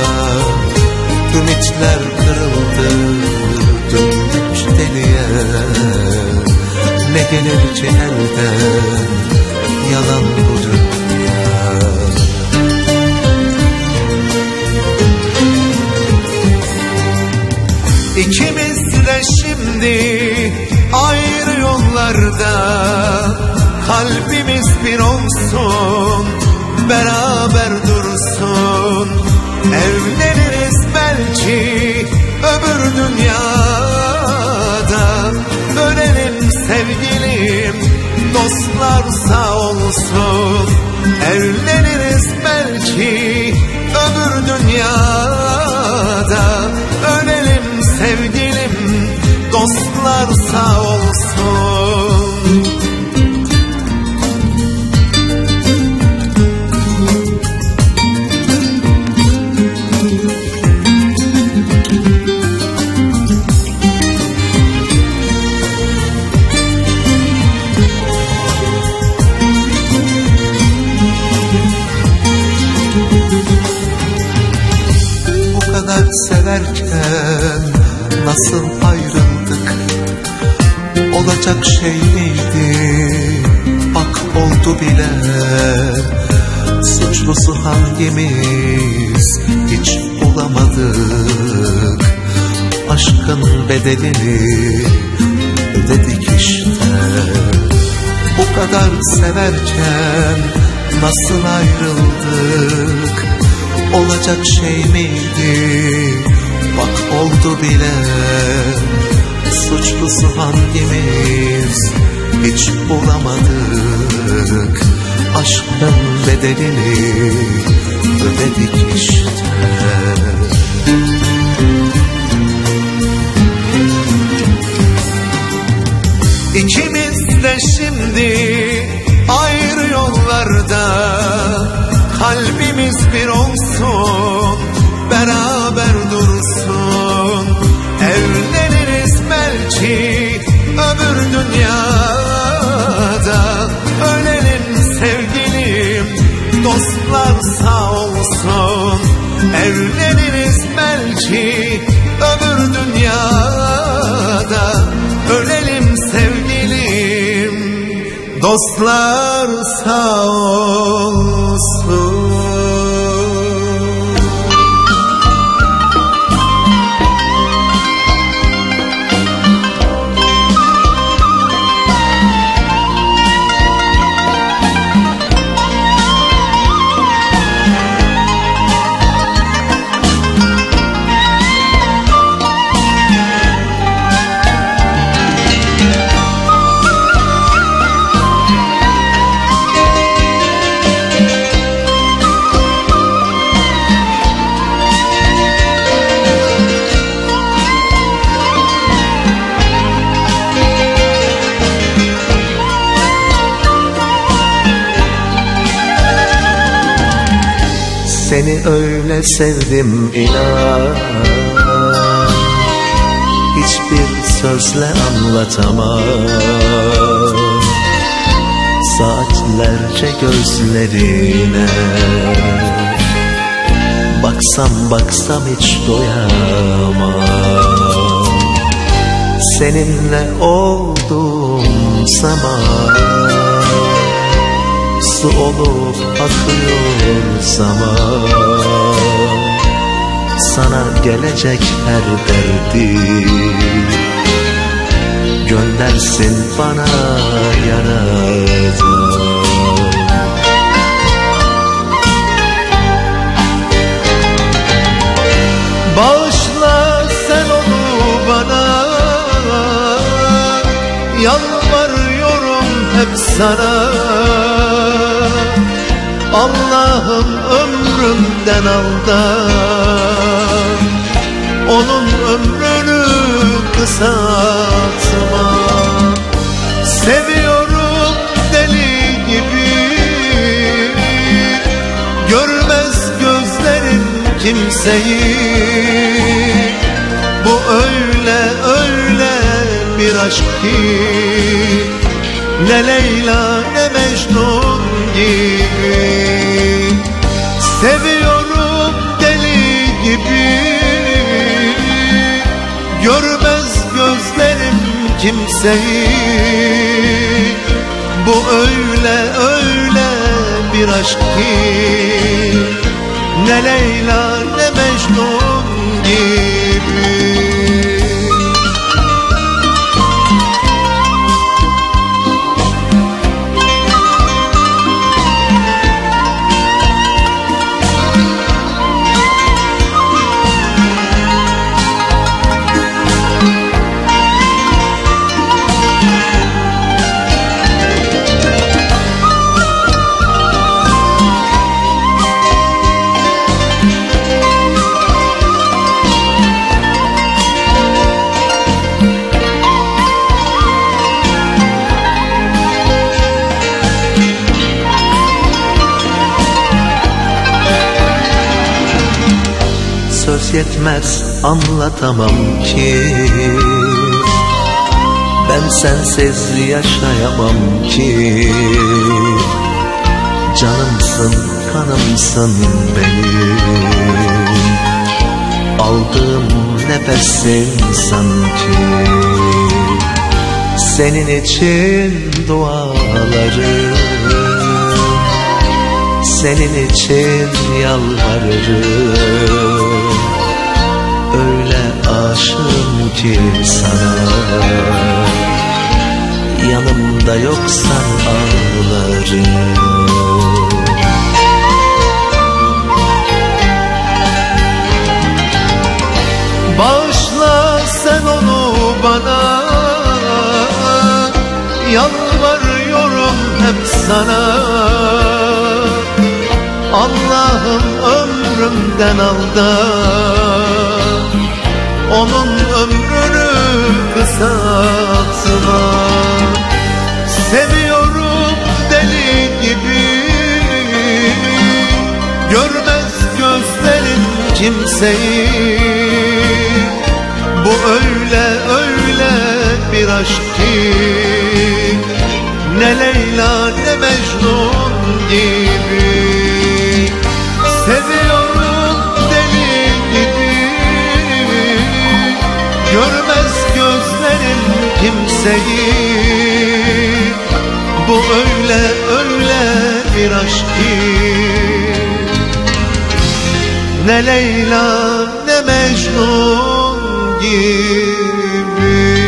Ümitler kırıldı, döndük deliye. Ne gelir ki elden, yalan bu dünya. İkimiz de şimdi ayrı yollarda. Kalbimiz bir olsun, beraber dursun. Evleniriz belki öbür dünyada. Ölelim sevgilim, dostlar sağ olsun. Evleniriz belki öbür dünyada. Ölelim sevgilim, dostlar sağ olsun. Severken nasıl ayrıldık, olacak şey miydi? Bak oldu bile. Suçlusu hangimiz, hiç bulamadık. Aşkın bedelini ödedik işte. Bu kadar severken nasıl ayrıldık? Olacak şey miydi? Bak oldu bile. Suçlusu hangimiz, hiç bulamadık. Aşkın bedelini ödedik işte. İkimiz de şimdi ayrı yollarda. Kalbimiz bir olsun, beraber dursun. Evleniriz belki öbür dünyada. Ölelim sevgilim, dostlar sağ olsun. Evleniriz belki öbür dünyada. Ölelim sevgilim, dostlar sağ olsun. Seni öyle sevdim inan, hiçbir sözle anlatamam. Saatlerce gözlerine baksam baksam hiç doyamam. Seninle olduğum zaman su olup akıyor zaman. Sana gelecek her derdi göndersin bana yaradan. Bağışla sen onu bana, yalvarıyorum hep sana. Allah'ım ömrümden al da onun ömrünü kısaltma. Seviyorum deli gibi, görmez gözlerim kimseyi. Bu öyle öyle bir aşk ki ne Leyla ne Mecnun gibi. Seviyorum deli gibi, görmez gözlerim kimseyi. Bu öyle öyle bir aşk ki ne Leyla ne Mecnun gibi. Yetmez anlatamam ki, ben sensiz yaşayamam ki. Canımsın kanımsın benim, aldığım nefesin sanki. Senin için dualarım, senin için yalvarırım. Öyle aşığım ki sana, yanımda yoksan ağlarım. Bağışla sen onu bana, yalvarıyorum hep sana. Allah'ım ömrümden al da onun ömrünü kısaltma. Seviyorum deli gibi, görmez gözlerim kimseyi. Bu öyle öyle bir aşk ki ne Leyla ne Mecnun gibi. Seviyorum deli gibi, görmez gözlerim kimseyi. Bu öyle öyle bir aşk ki ne Leyla ne Mecnun gibi.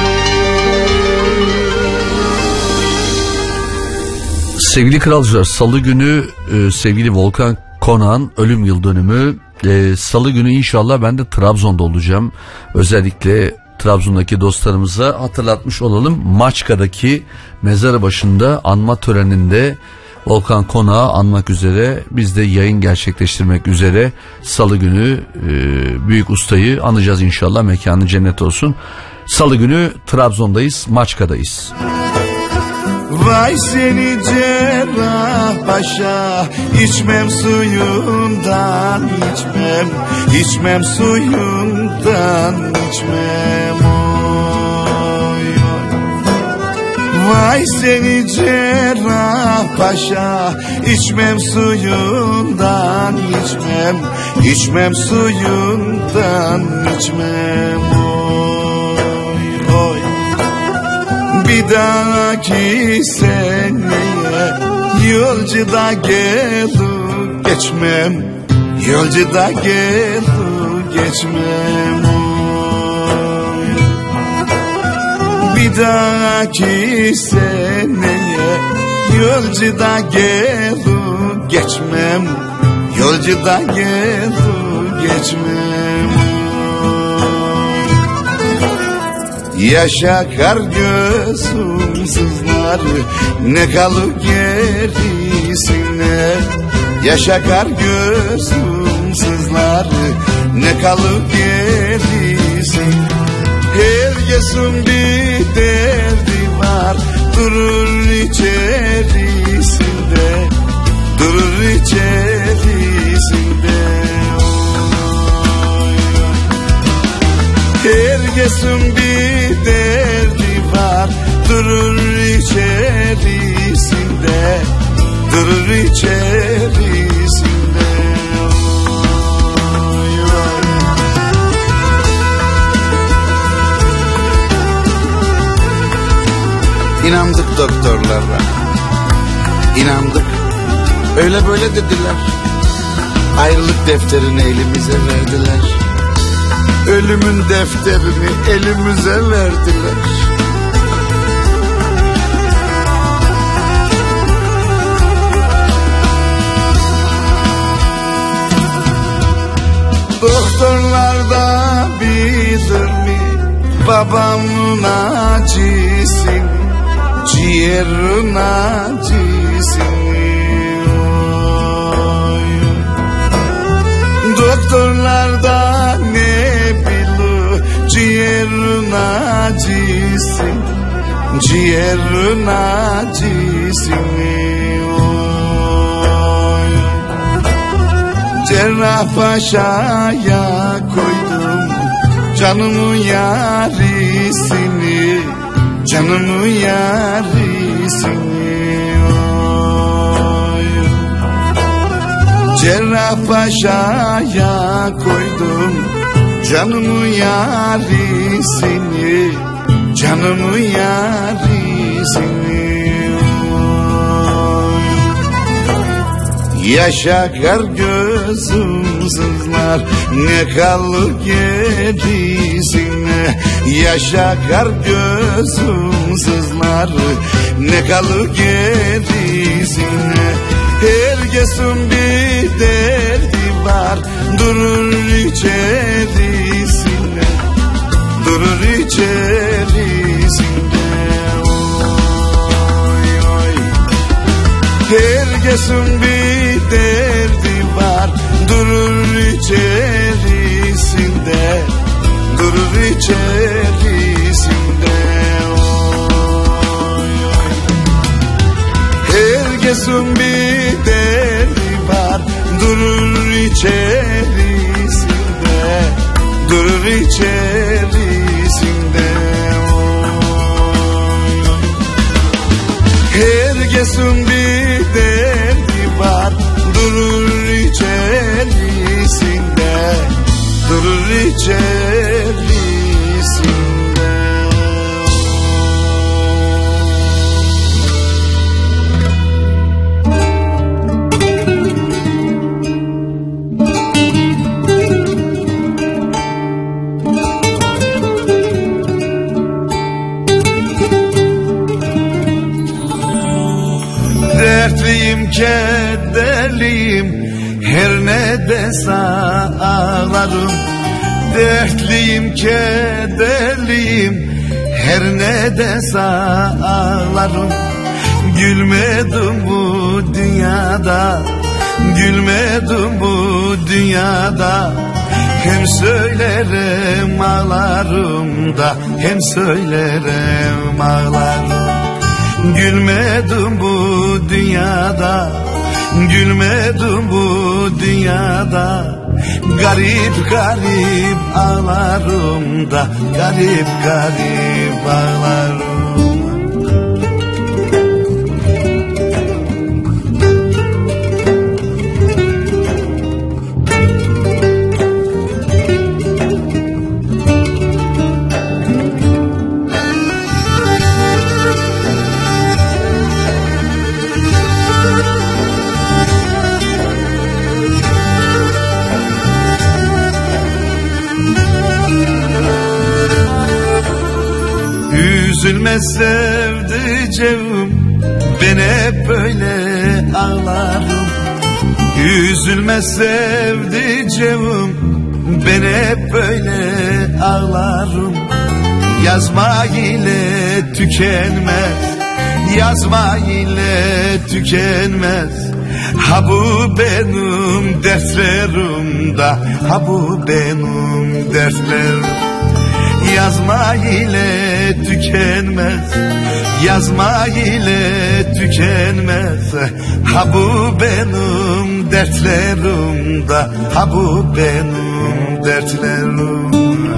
Sevgili kralcılar, salı günü e, sevgili Volkan Konak'ın ölüm yıl dönümü. e, Salı günü inşallah ben de Trabzon'da olacağım. Özellikle Trabzon'daki dostlarımıza hatırlatmış olalım. Maçka'daki mezarı başında anma töreninde Volkan Konak'ı anmak üzere biz de yayın gerçekleştirmek üzere salı günü e, büyük ustayı anacağız inşallah, mekanı cennet olsun. Salı günü Trabzon'dayız, Maçka'dayız. Vay seni cerrah paşa, içmem suyundan içmem, içmem suyundan içmem oy oy. Vay seni cerrah paşa, içmem suyundan içmem, içmem suyundan içmem oy oy. Bir dahaki seneye yolcuda gelu geçmem, yolcuda gelu geçmem oy. Bir dahaki seneye yolcuda gelu geçmem, yolcuda gelu geçmem. Yaşa kar gözüm sızlar, ne kalır gerisine. Yaşa kar gözüm sızlar, ne kalır gerisine. Herkesin bir derdi var, durur içerisinde, durur içerisinde. Herkesin bir derdi var, durur içerisinde, durur içerisinde. Oy, oy. İnandık doktorlara, inandık. Öyle böyle dediler. Ayrılık defterini elimize verdiler. Ölümün defterini elimize verdiler. Doktorlar da bilir mi babamın acısını, ciğerin acısını. Doktorlar da ne bilir ciğerin acısını, ciğerin acısını. Cerrah paşaya koydum canımın yarisini, canımın yarisini. Cerrah paşaya koydum canımın yarisini, canımın yarisini. Yaşa kar gözüm sızlar, ne kalır gerisine. Yaşa kar gözüm sızlar, ne kalır gerisine. Herkesin bir derdi var, durur içerisine, durur içerisine. Oy oy. Herkesin bir derdi var, durur içerisinde, durur içerisinde. Oy oy. Herkesin bir derdi var, durur içerisinde, durur içerisinde. Oy oy. Herkesin bir derdi var, durur içerisinde, durur içerisinde. Dertliyim, kederliyim, her ne dese ağlarım. Dertliyim, kederliyim, her ne dese ağlarım. Gülmedim bu dünyada, gülmedim bu dünyada. Hem söylerim ağlarım da, hem söylerim ağlarım. Gülmedim bu dünyada, gülmedim bu dünyada. Garip garip ağlarım da, garip garip ağlarım. Üzülme sevdiceğim, ben hep böyle ağlarım. Üzülme sevdiceğim, ben hep böyle ağlarım. Yazma ile tükenmez, yazma ile tükenmez. Ha bu benim dertlerim da, ha bu benim dertlerim. Yazma ile tükenmez, yazma ile tükenmez. Ha bu benim dertlerim da, ha bu benim dertlerim.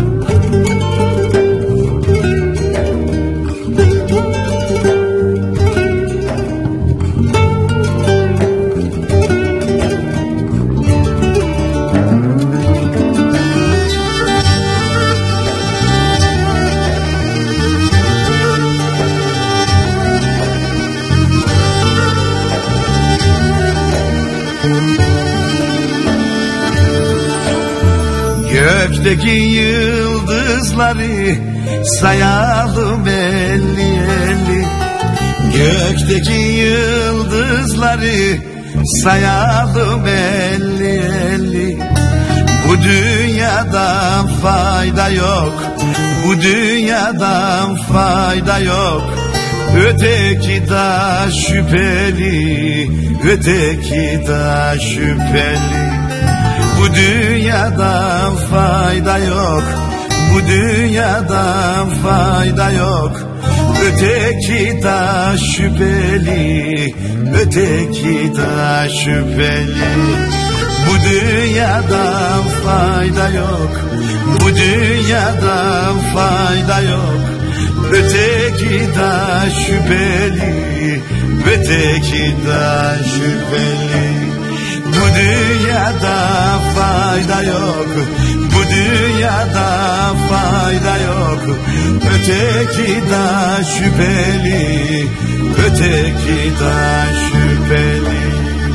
Gökteki yıldızları sayalım elli elli. Gökteki yıldızları sayalım elli elli. Bu dünyadan fayda yok, bu dünyadan fayda yok. Öteki da şüpheli, öteki da şüpheli. Bu dünyadan fayda yok, bu dünyadan fayda yok. Öteki da şüpheli, öteki da şüpheli. Bu dünyadan fayda yok, bu dünyadan fayda yok. Öteki da şüpheli, öteki da şüpheli. Bu dünyada fayda yok, bu dünyada fayda yok. Öteki da şüpheli, öteki da şüpheli.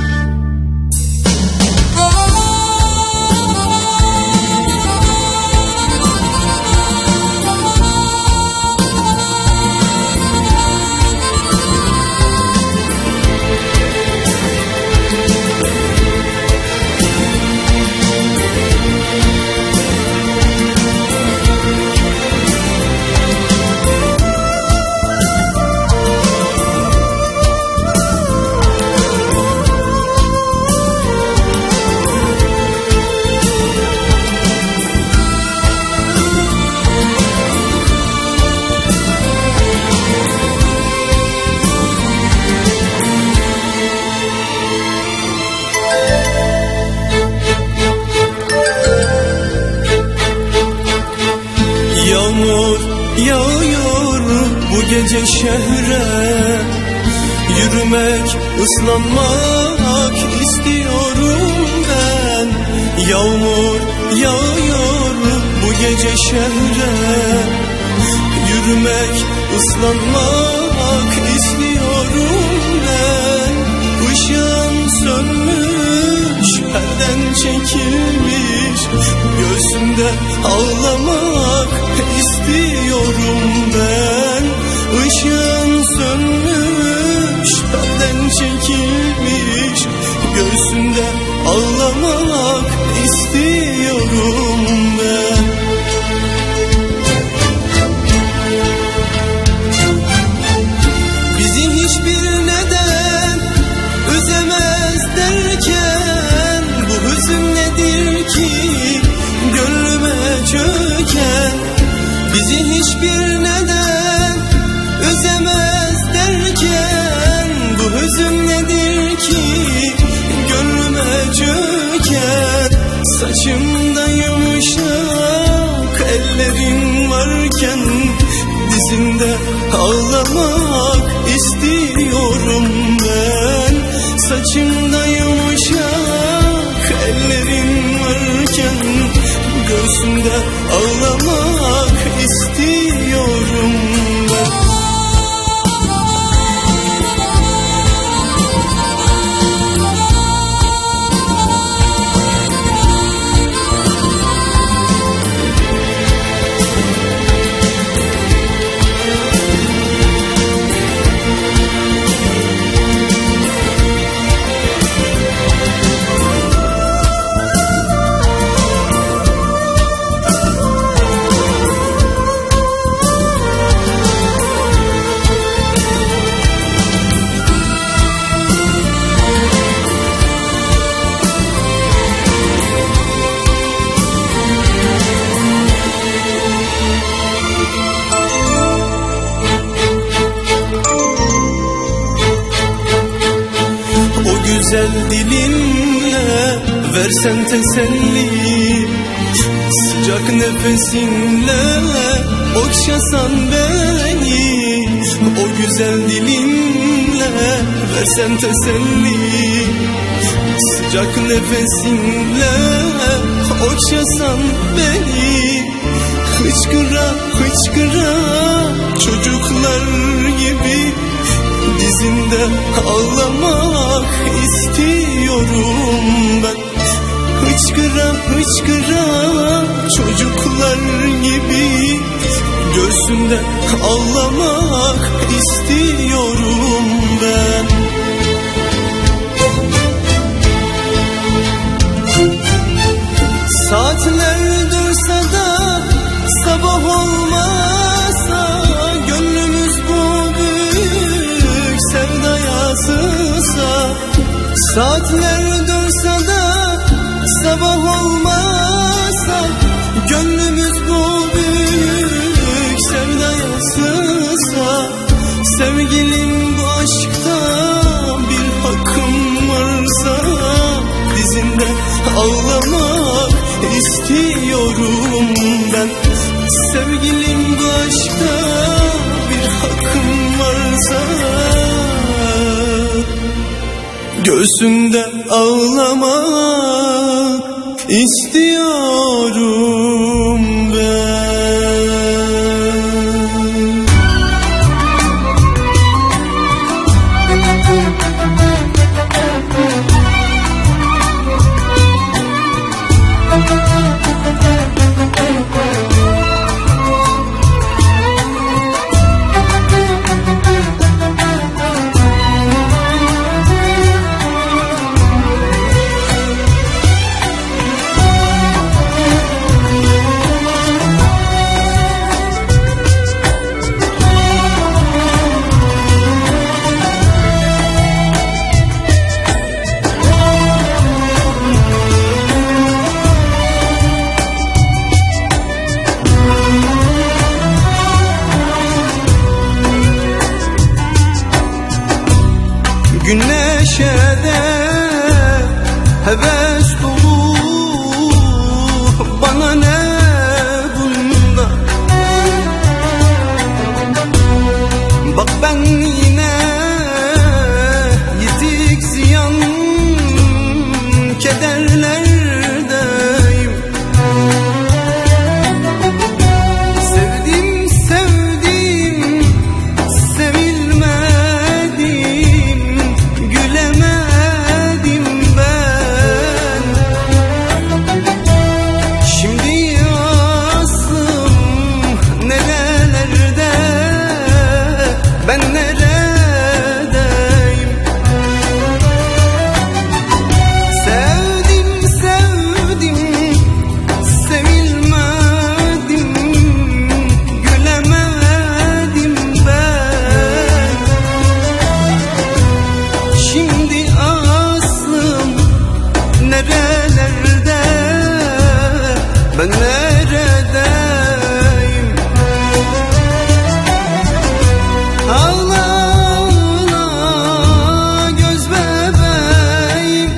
Gece şehre yürümek, ıslanmak istiyorum ben. Yağmur yağıyor bu gece şehre, yürümek, ıslanmak istiyorum ben. Işığım sönmüş, perden çekilmiş, göğsümde ağlamak istiyorum ben. Işığın sönmüş, perden çekilmiş, göğsümde ağlamak istiyorum ben. Bizi hiçbir neden üzemez derken, bu hüzün nedir ki gönlüme çöken? Bizi hiçbir neden üzemez derken, varken dizinde ağlamak istiyorum ben. Saçımda yumuşak ellerin varken göğsümde ağlamak istiyorum ben. Güzel dilinle versen teselli, sıcak nefesinle okşasan beni. O güzel dilinle versen teselli, sıcak nefesinle okşasan beni. Hıçkıra hıçkıra çocuklar gibi dizinde ağlamak istiyorum ben. Hıçkıra hıçkıra çocuklar gibi göğsümde ağlamak istiyorum ben. Saatler dursa da sabah olmasa, gönlümüz bu büyük sevdaya sığsa. Saatler dursa da sabah olmasa, gönlümüz bu büyük sevdaya sığsa. Sevgilim, bu aşkta bir hakkım varsa, dizinde ağlamak istiyorum ben. Sevgilim, bu aşkta bir hakkım varsa, göğsünde ağlamak istiyorum ben. Güneşede heves dolu, bana ne bunlar? Bak ben yine yitik ziyan kederlerdeyim. Sevdim sevdim sevilmedim, gülemedim ben. Şimdi aslım nerelerde, ben neredeyim? Sevdim sevdim sevilmedim, gülemedim ben. Şimdi aslım nerelerde, ben neredeyim? Ağla ağla göz bebeğim,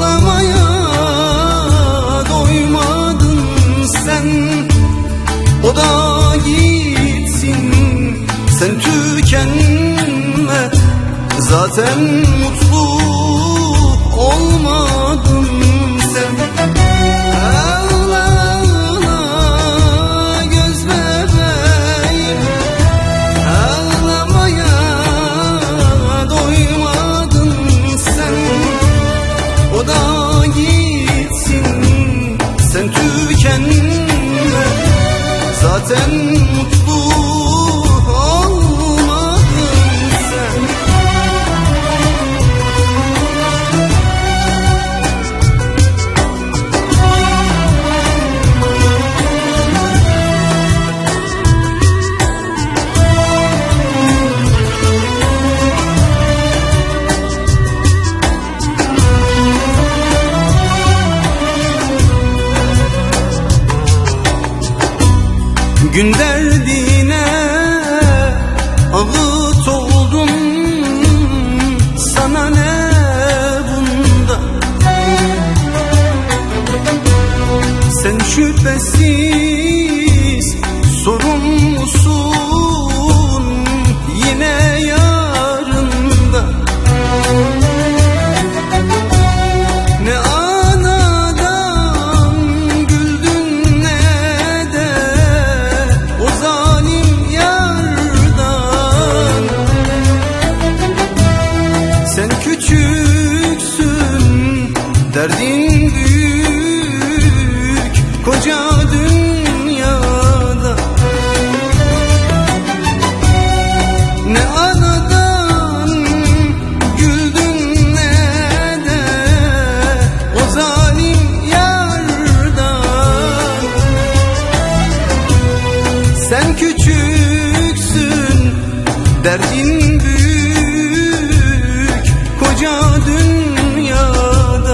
ağlamaya doymadın sen. O zaten mutlu olmadın sen. Ağla ağla göz bebeğim, ağlamaya doymadın sen. O da gitsin, sen tükenme, zaten mutlu olmadın sen. Gün derdine ağıt oldum, sana ne bunda? Sen şüphesiz sorumlusun yine yarında. Ne anadan güldün ne de o zalim yardan. Sen küçüksün, derdin büyük koca dünyada. Ne anadan güldün ne de o zalim yardan. Sen küçüksün, derdin büyük koca dünyada.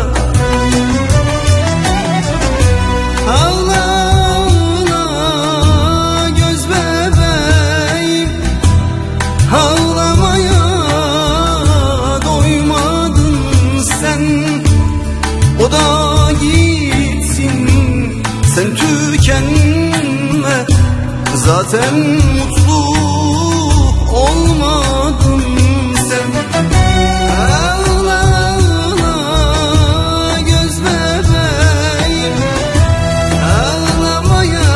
Ağla ağla göz bebeğim, ağlamaya doymadın sen. O da gitsin, sen tükenme, zaten mutlu olmadın sen. Ağla ağla göz bebeğim, ağlamaya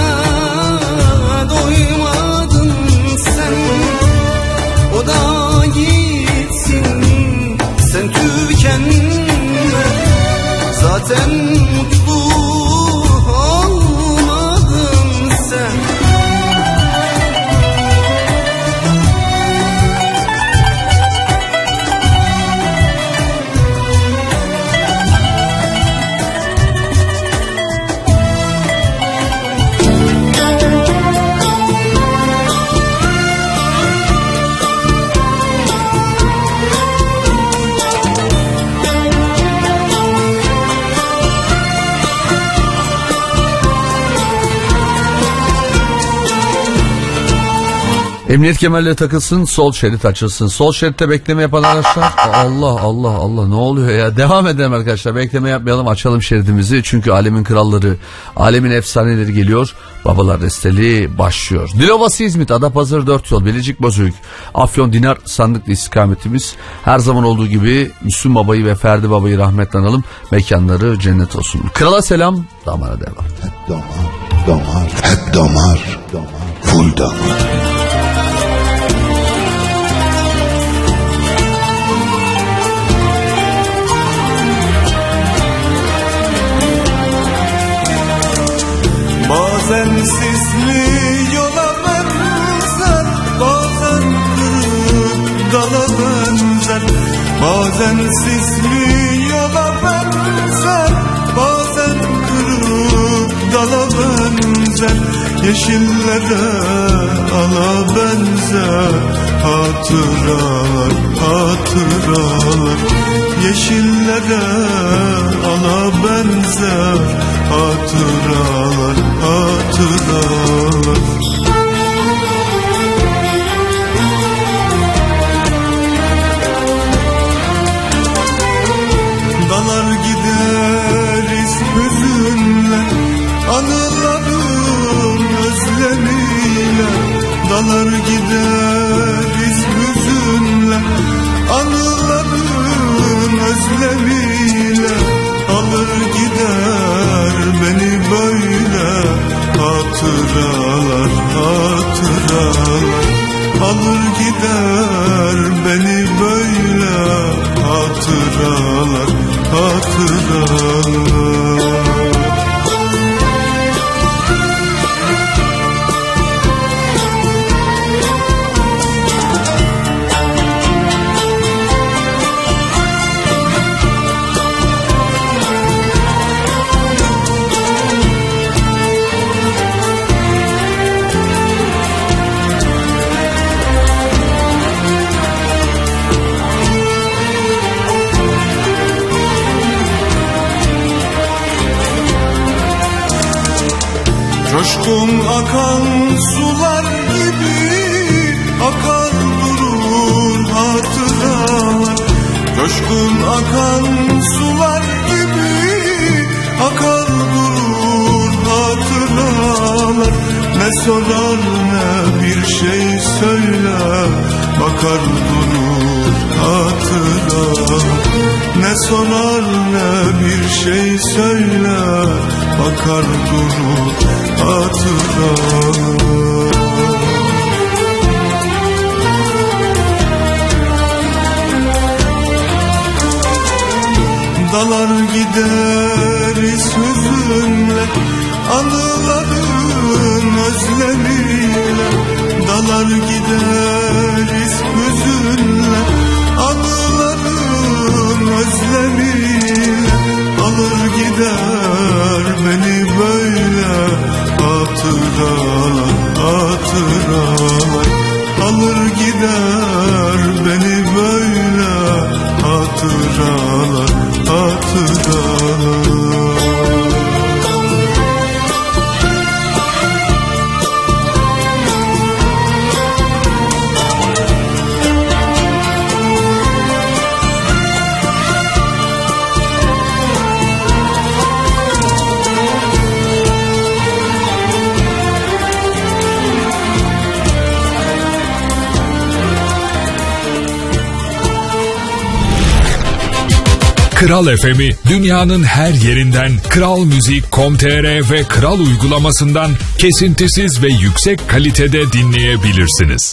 doymadın sen. O da gitsin, sen tükenme, zaten mutlu olmadın sen. Emniyet kemerleri takılsın, sol şerit açılsın. Sol şeritte bekleme yapan araçlar, Allah Allah Allah, ne oluyor ya? Devam edelim arkadaşlar, bekleme yapmayalım, açalım şeridimizi. Çünkü alemin kralları, alemin efsaneleri geliyor. Babalar Desteli başlıyor. Dilovası İzmit, Adapazarı dört yol, Bilecik Bozüyük, Afyon Dinar Sandıklı istikametimiz. Her zaman olduğu gibi Müslüm Baba'yı ve Ferdi Baba'yı rahmetle analım. Mekanları cennet olsun. Krala selam, damara devam. Hep damar, damar, hep damar, damar, full damar. Bazen sisli yola benzer, bazen kırık dala benzer. Bazen sisli yola benzer, bazen kırık dala benzer. Yeşillere ala benzer, hatıralar, hatıralar. Yeşillere ala benzer, hatıralar, hatıralar. Dalar gideriz hüzünle, anıların özlemiyle. Dalar gideriz hüzünle, anıların gider beni böyle hatıralar, hatıralar. Coşkun akan sular gibi akar durur hatıralar. Coşkun akan sular gibi akar durur hatıralar. Ne sorar ne bir şey söyler, bakar durur hatıralar. Ne sorar ne bir şey söyler, bakar durur hatıralar. Dalar gideriz hüzünle, anıların özlemiyle. Dalar gideriz hüzünle, anıların özlemiyle. Alır gider beni böyle hatıralar, hatıralar. Alır gider beni böyle hatıralar, hatıralar. Kral F M'i dünyanın her yerinden Kral Müzik nokta com nokta tr ve Kral uygulamasından kesintisiz ve yüksek kalitede dinleyebilirsiniz.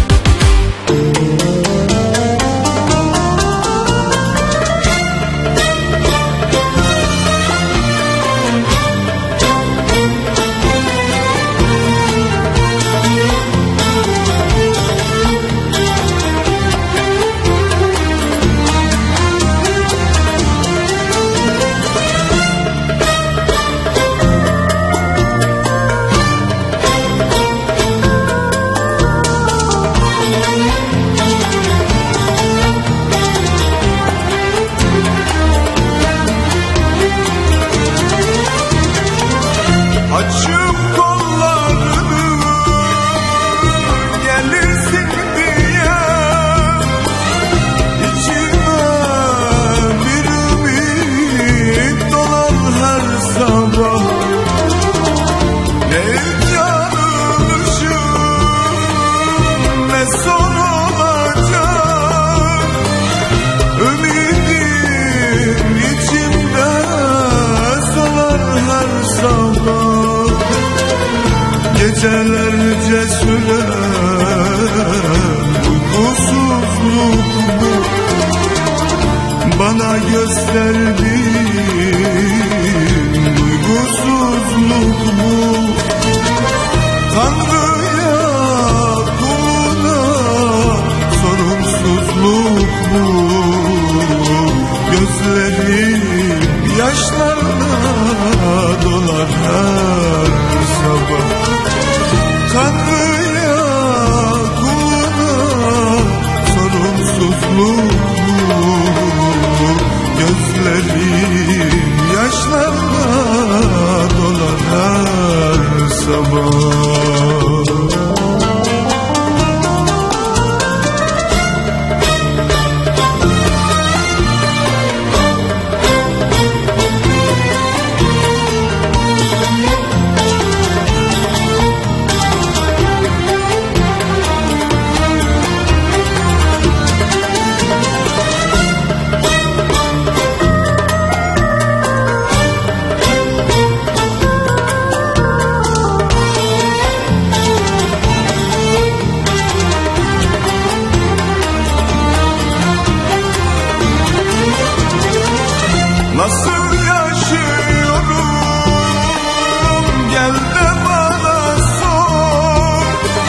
Gecelerce süren uykusuzluk bu, bana gösterdiğin duygusuzluk bu. Tanrı'ya kuluna sorumsuzluk bu. Gözlerim yaşlarla dolar her sabah. Tanrı'ya kuluna sorumsuzluk bu. Gözlerim yaşlarla dolar her sabah. nasıl yaşıyorum, gel de bana sor.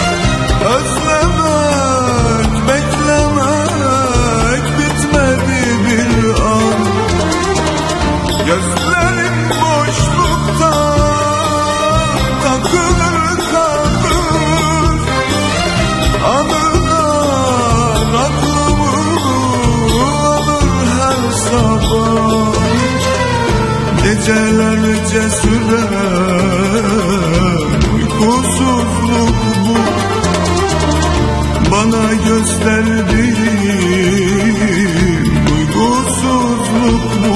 Özlemek, beklemek bitmedi bir an. Gözlerim boşlukta takılır kalır. Anılar aklımı alır her sabah. Gecelerce süren uykusuzluk bu, bana gösterdiğin duygusuzluk bu.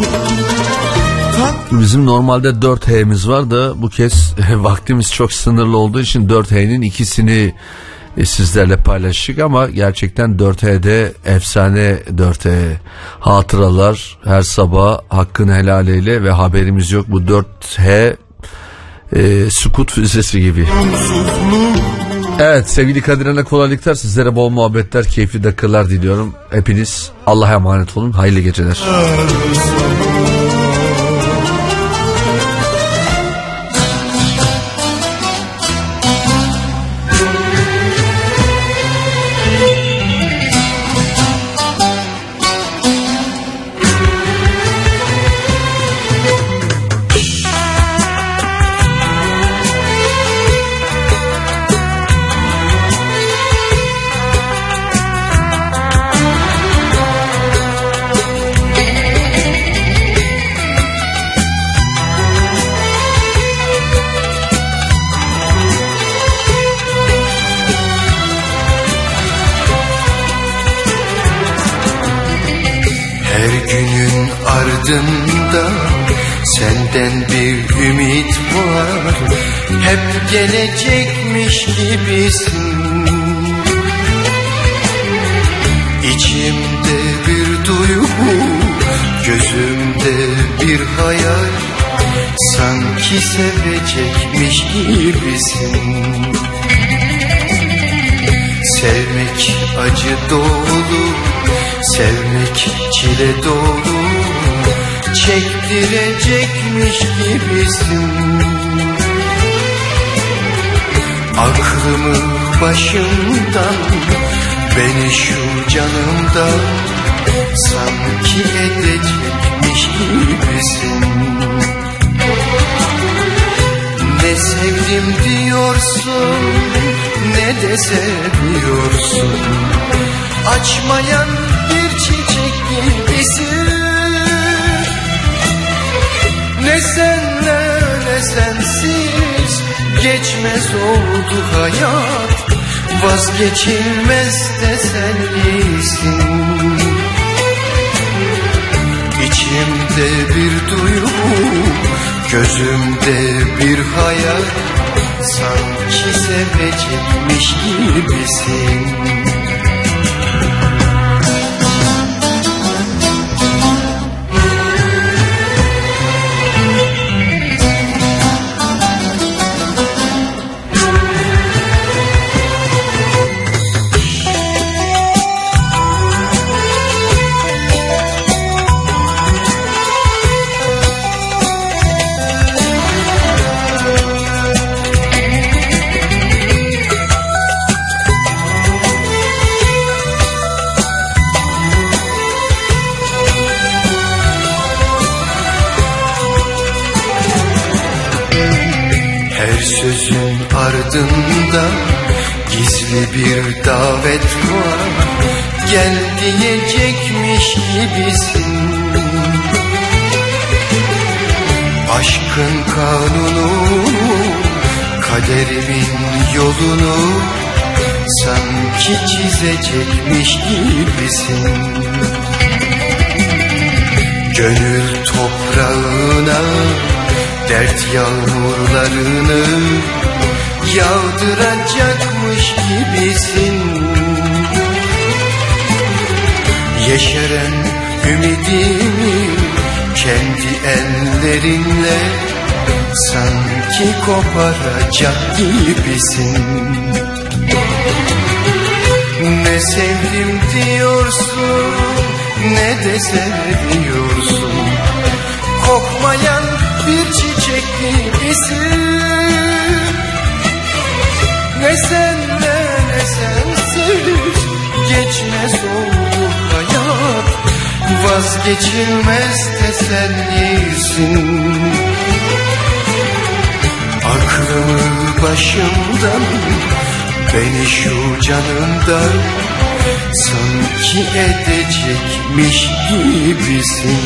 Bizim normalde dört H'miz var da bu kez vaktimiz çok sınırlı olduğu için dört H'nin ikisini sizlerle paylaştık ama gerçekten dört H'de efsane dört H hatıralar, her sabah hakkını helal eyle ve haberimiz yok. Bu dört H e, sukut füzesi gibi. Evet sevgili Kadir Ana, kolaylıklar, sizlere bol muhabbetler, keyifli dakikalar diliyorum. Hepiniz Allah'a emanet olun, hayırlı geceler. Ardında senden bir ümit var, hep gelecekmiş gibisin. İçimde bir duygu, gözümde bir hayal, sanki sevecekmiş gibisin. Sevmek acı dolu, sevmek çile dolu, çektirecekmiş gibisin. Aklımı başımdan, beni şu canımdan, sanki edecekmiş gibisin. Ne sevdim diyorsun, ne de seviyorsun. Açmayan bir çiçek gibisin. Ne senle ne sensiz geçmez oldu hayat. Vazgeçilmez tesellisin. İçimde bir duygu, gözümde bir hayal, sanki sevecekmiş gibisin. Sözün ardında gizli bir davet var, gel diyecekmiş gibisin. Aşkın kanunu, kaderimin yolunu, sanki çizecekmiş gibisin. Gönül toprağına dert yağmurlarını yağdıracakmış gibisin. Yeşeren ümidimi kendi ellerinle sanki koparacak gibisin. Ne sevdim diyorsun, ne de seviyorsun. vazgeçilmez tesellisin. Aklımı başımdan, beni şu canımdan sanki edecekmiş gibisin.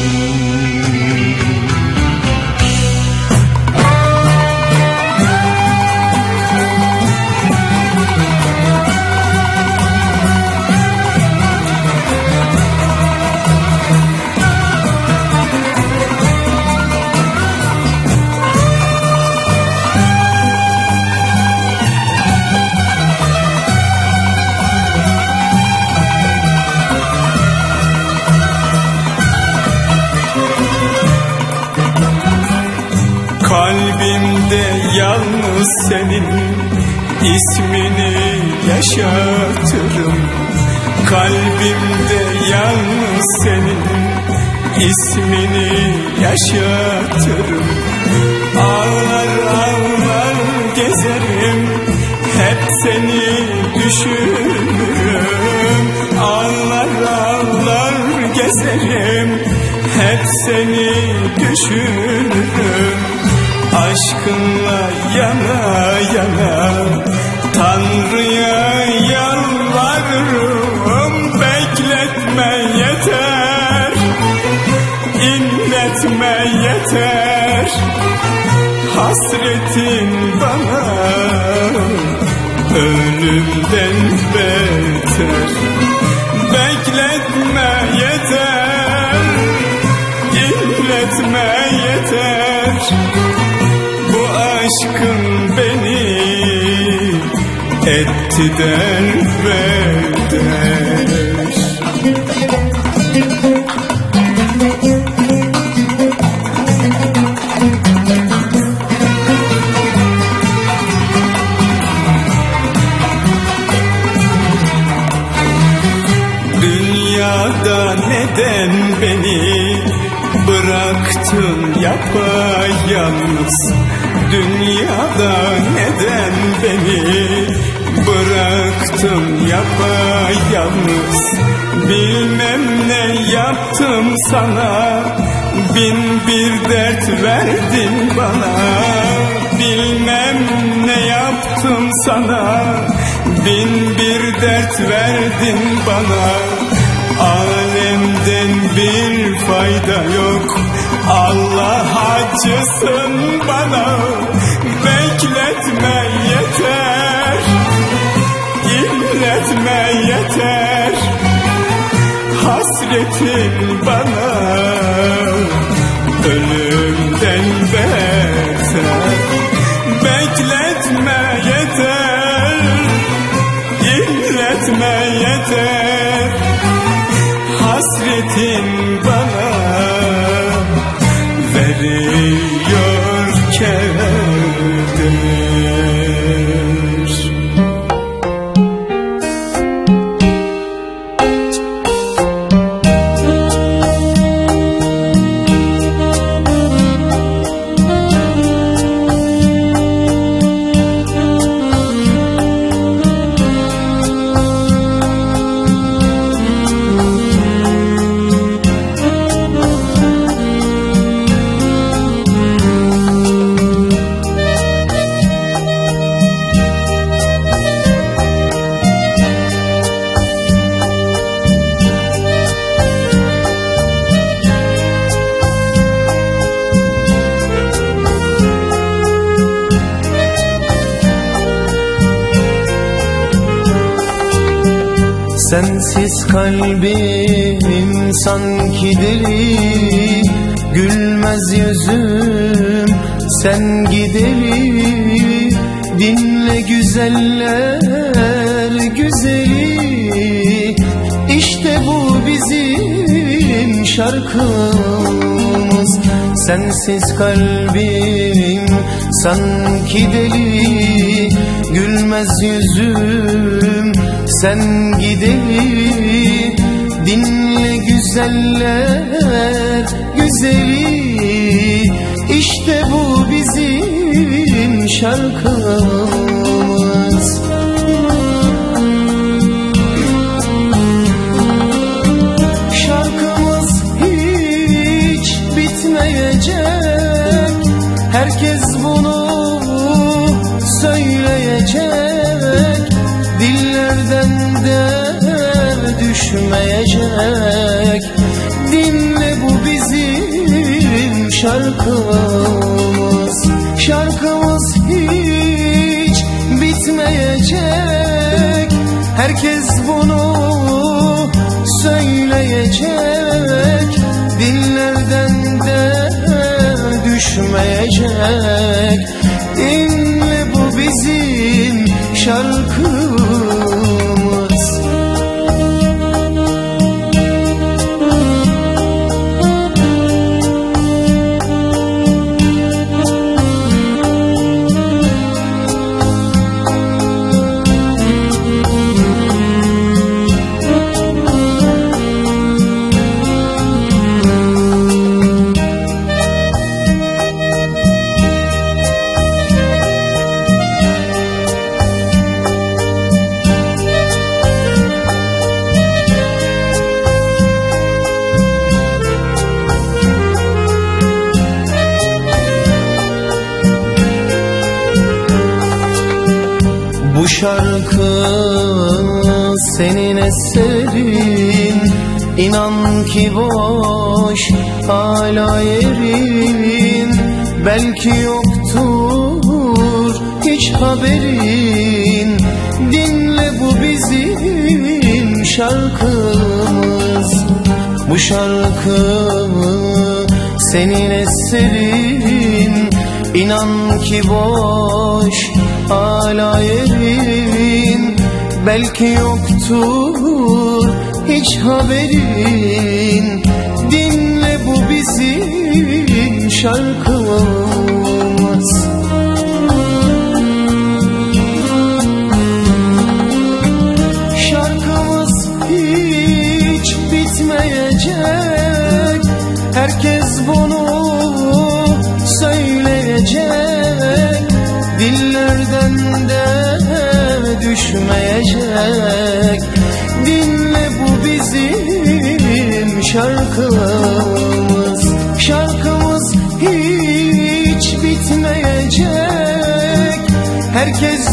Kalbimde yalnız senin ismini yaşatırım. Kalbimde yalnız senin ismini yaşatırım. Ağlar ağlar gezerim, hep seni düşünürüm. Ağlar ağlar gezerim, hep seni düşünürüm. Aşkınla yana yana Tanrı'ya yalvarırım. Bekletme yeter, inletme yeter. Hasretin bana ölümden beter. Bekletme yeter, inletme yeter. Bu aşkın beni etti derbeder. Dünyada neden beni bıraktın yapayalnız? Dünyada neden beni bıraktın yapayalnız? Bilmem ne yaptım sana, bin bir dert verdin bana. Bilmem ne yaptım sana, bin bir dert verdin bana. Alemden bir fayda yok, Allah acısın bana. Bekletme yeter, inletme yeter. Hasretin bana ölümden beter. Bekletme yeter, inletme yeter. Hasretin bana veriyor keder. Sensiz kalbim sanki deli, gülmez yüzüm sen gideli. Dinle güzeller güzeli, işte bu bizim şarkımız. Sensiz kalbim sanki deli, gülmez yüzüm sen gideli. Dinle güzeller güzeli, işte bu bizim şarkımız. Şarkımız hiç bitmeyecek. Herkes bunu söyleyecek. Dillerden de düşmeyecek. Dinle bu bizim şarkımız. Şarkımız hiç bitmeyecek. Herkes bunu söyleyecek. Dillerden de düşmeyecek. Dinle bu bizim şarkımız. Bu şarkı senin eserin. İnan ki boş hala yerin. Belki yoktur hiç haberin. Dinle bu bizim şarkımız. Bu şarkı senin eserin. İnan ki boş hala yerin. Belki yoktur hiç haberin. Dinle bu bizim şarkımız. Şarkımız hiç bitmeyecek. Herkes bunu söyleyecek. Dillerden de düşmeyecek. Dinle bu bizim şarkımız. Şarkımız hiç bitmeyecek. Herkes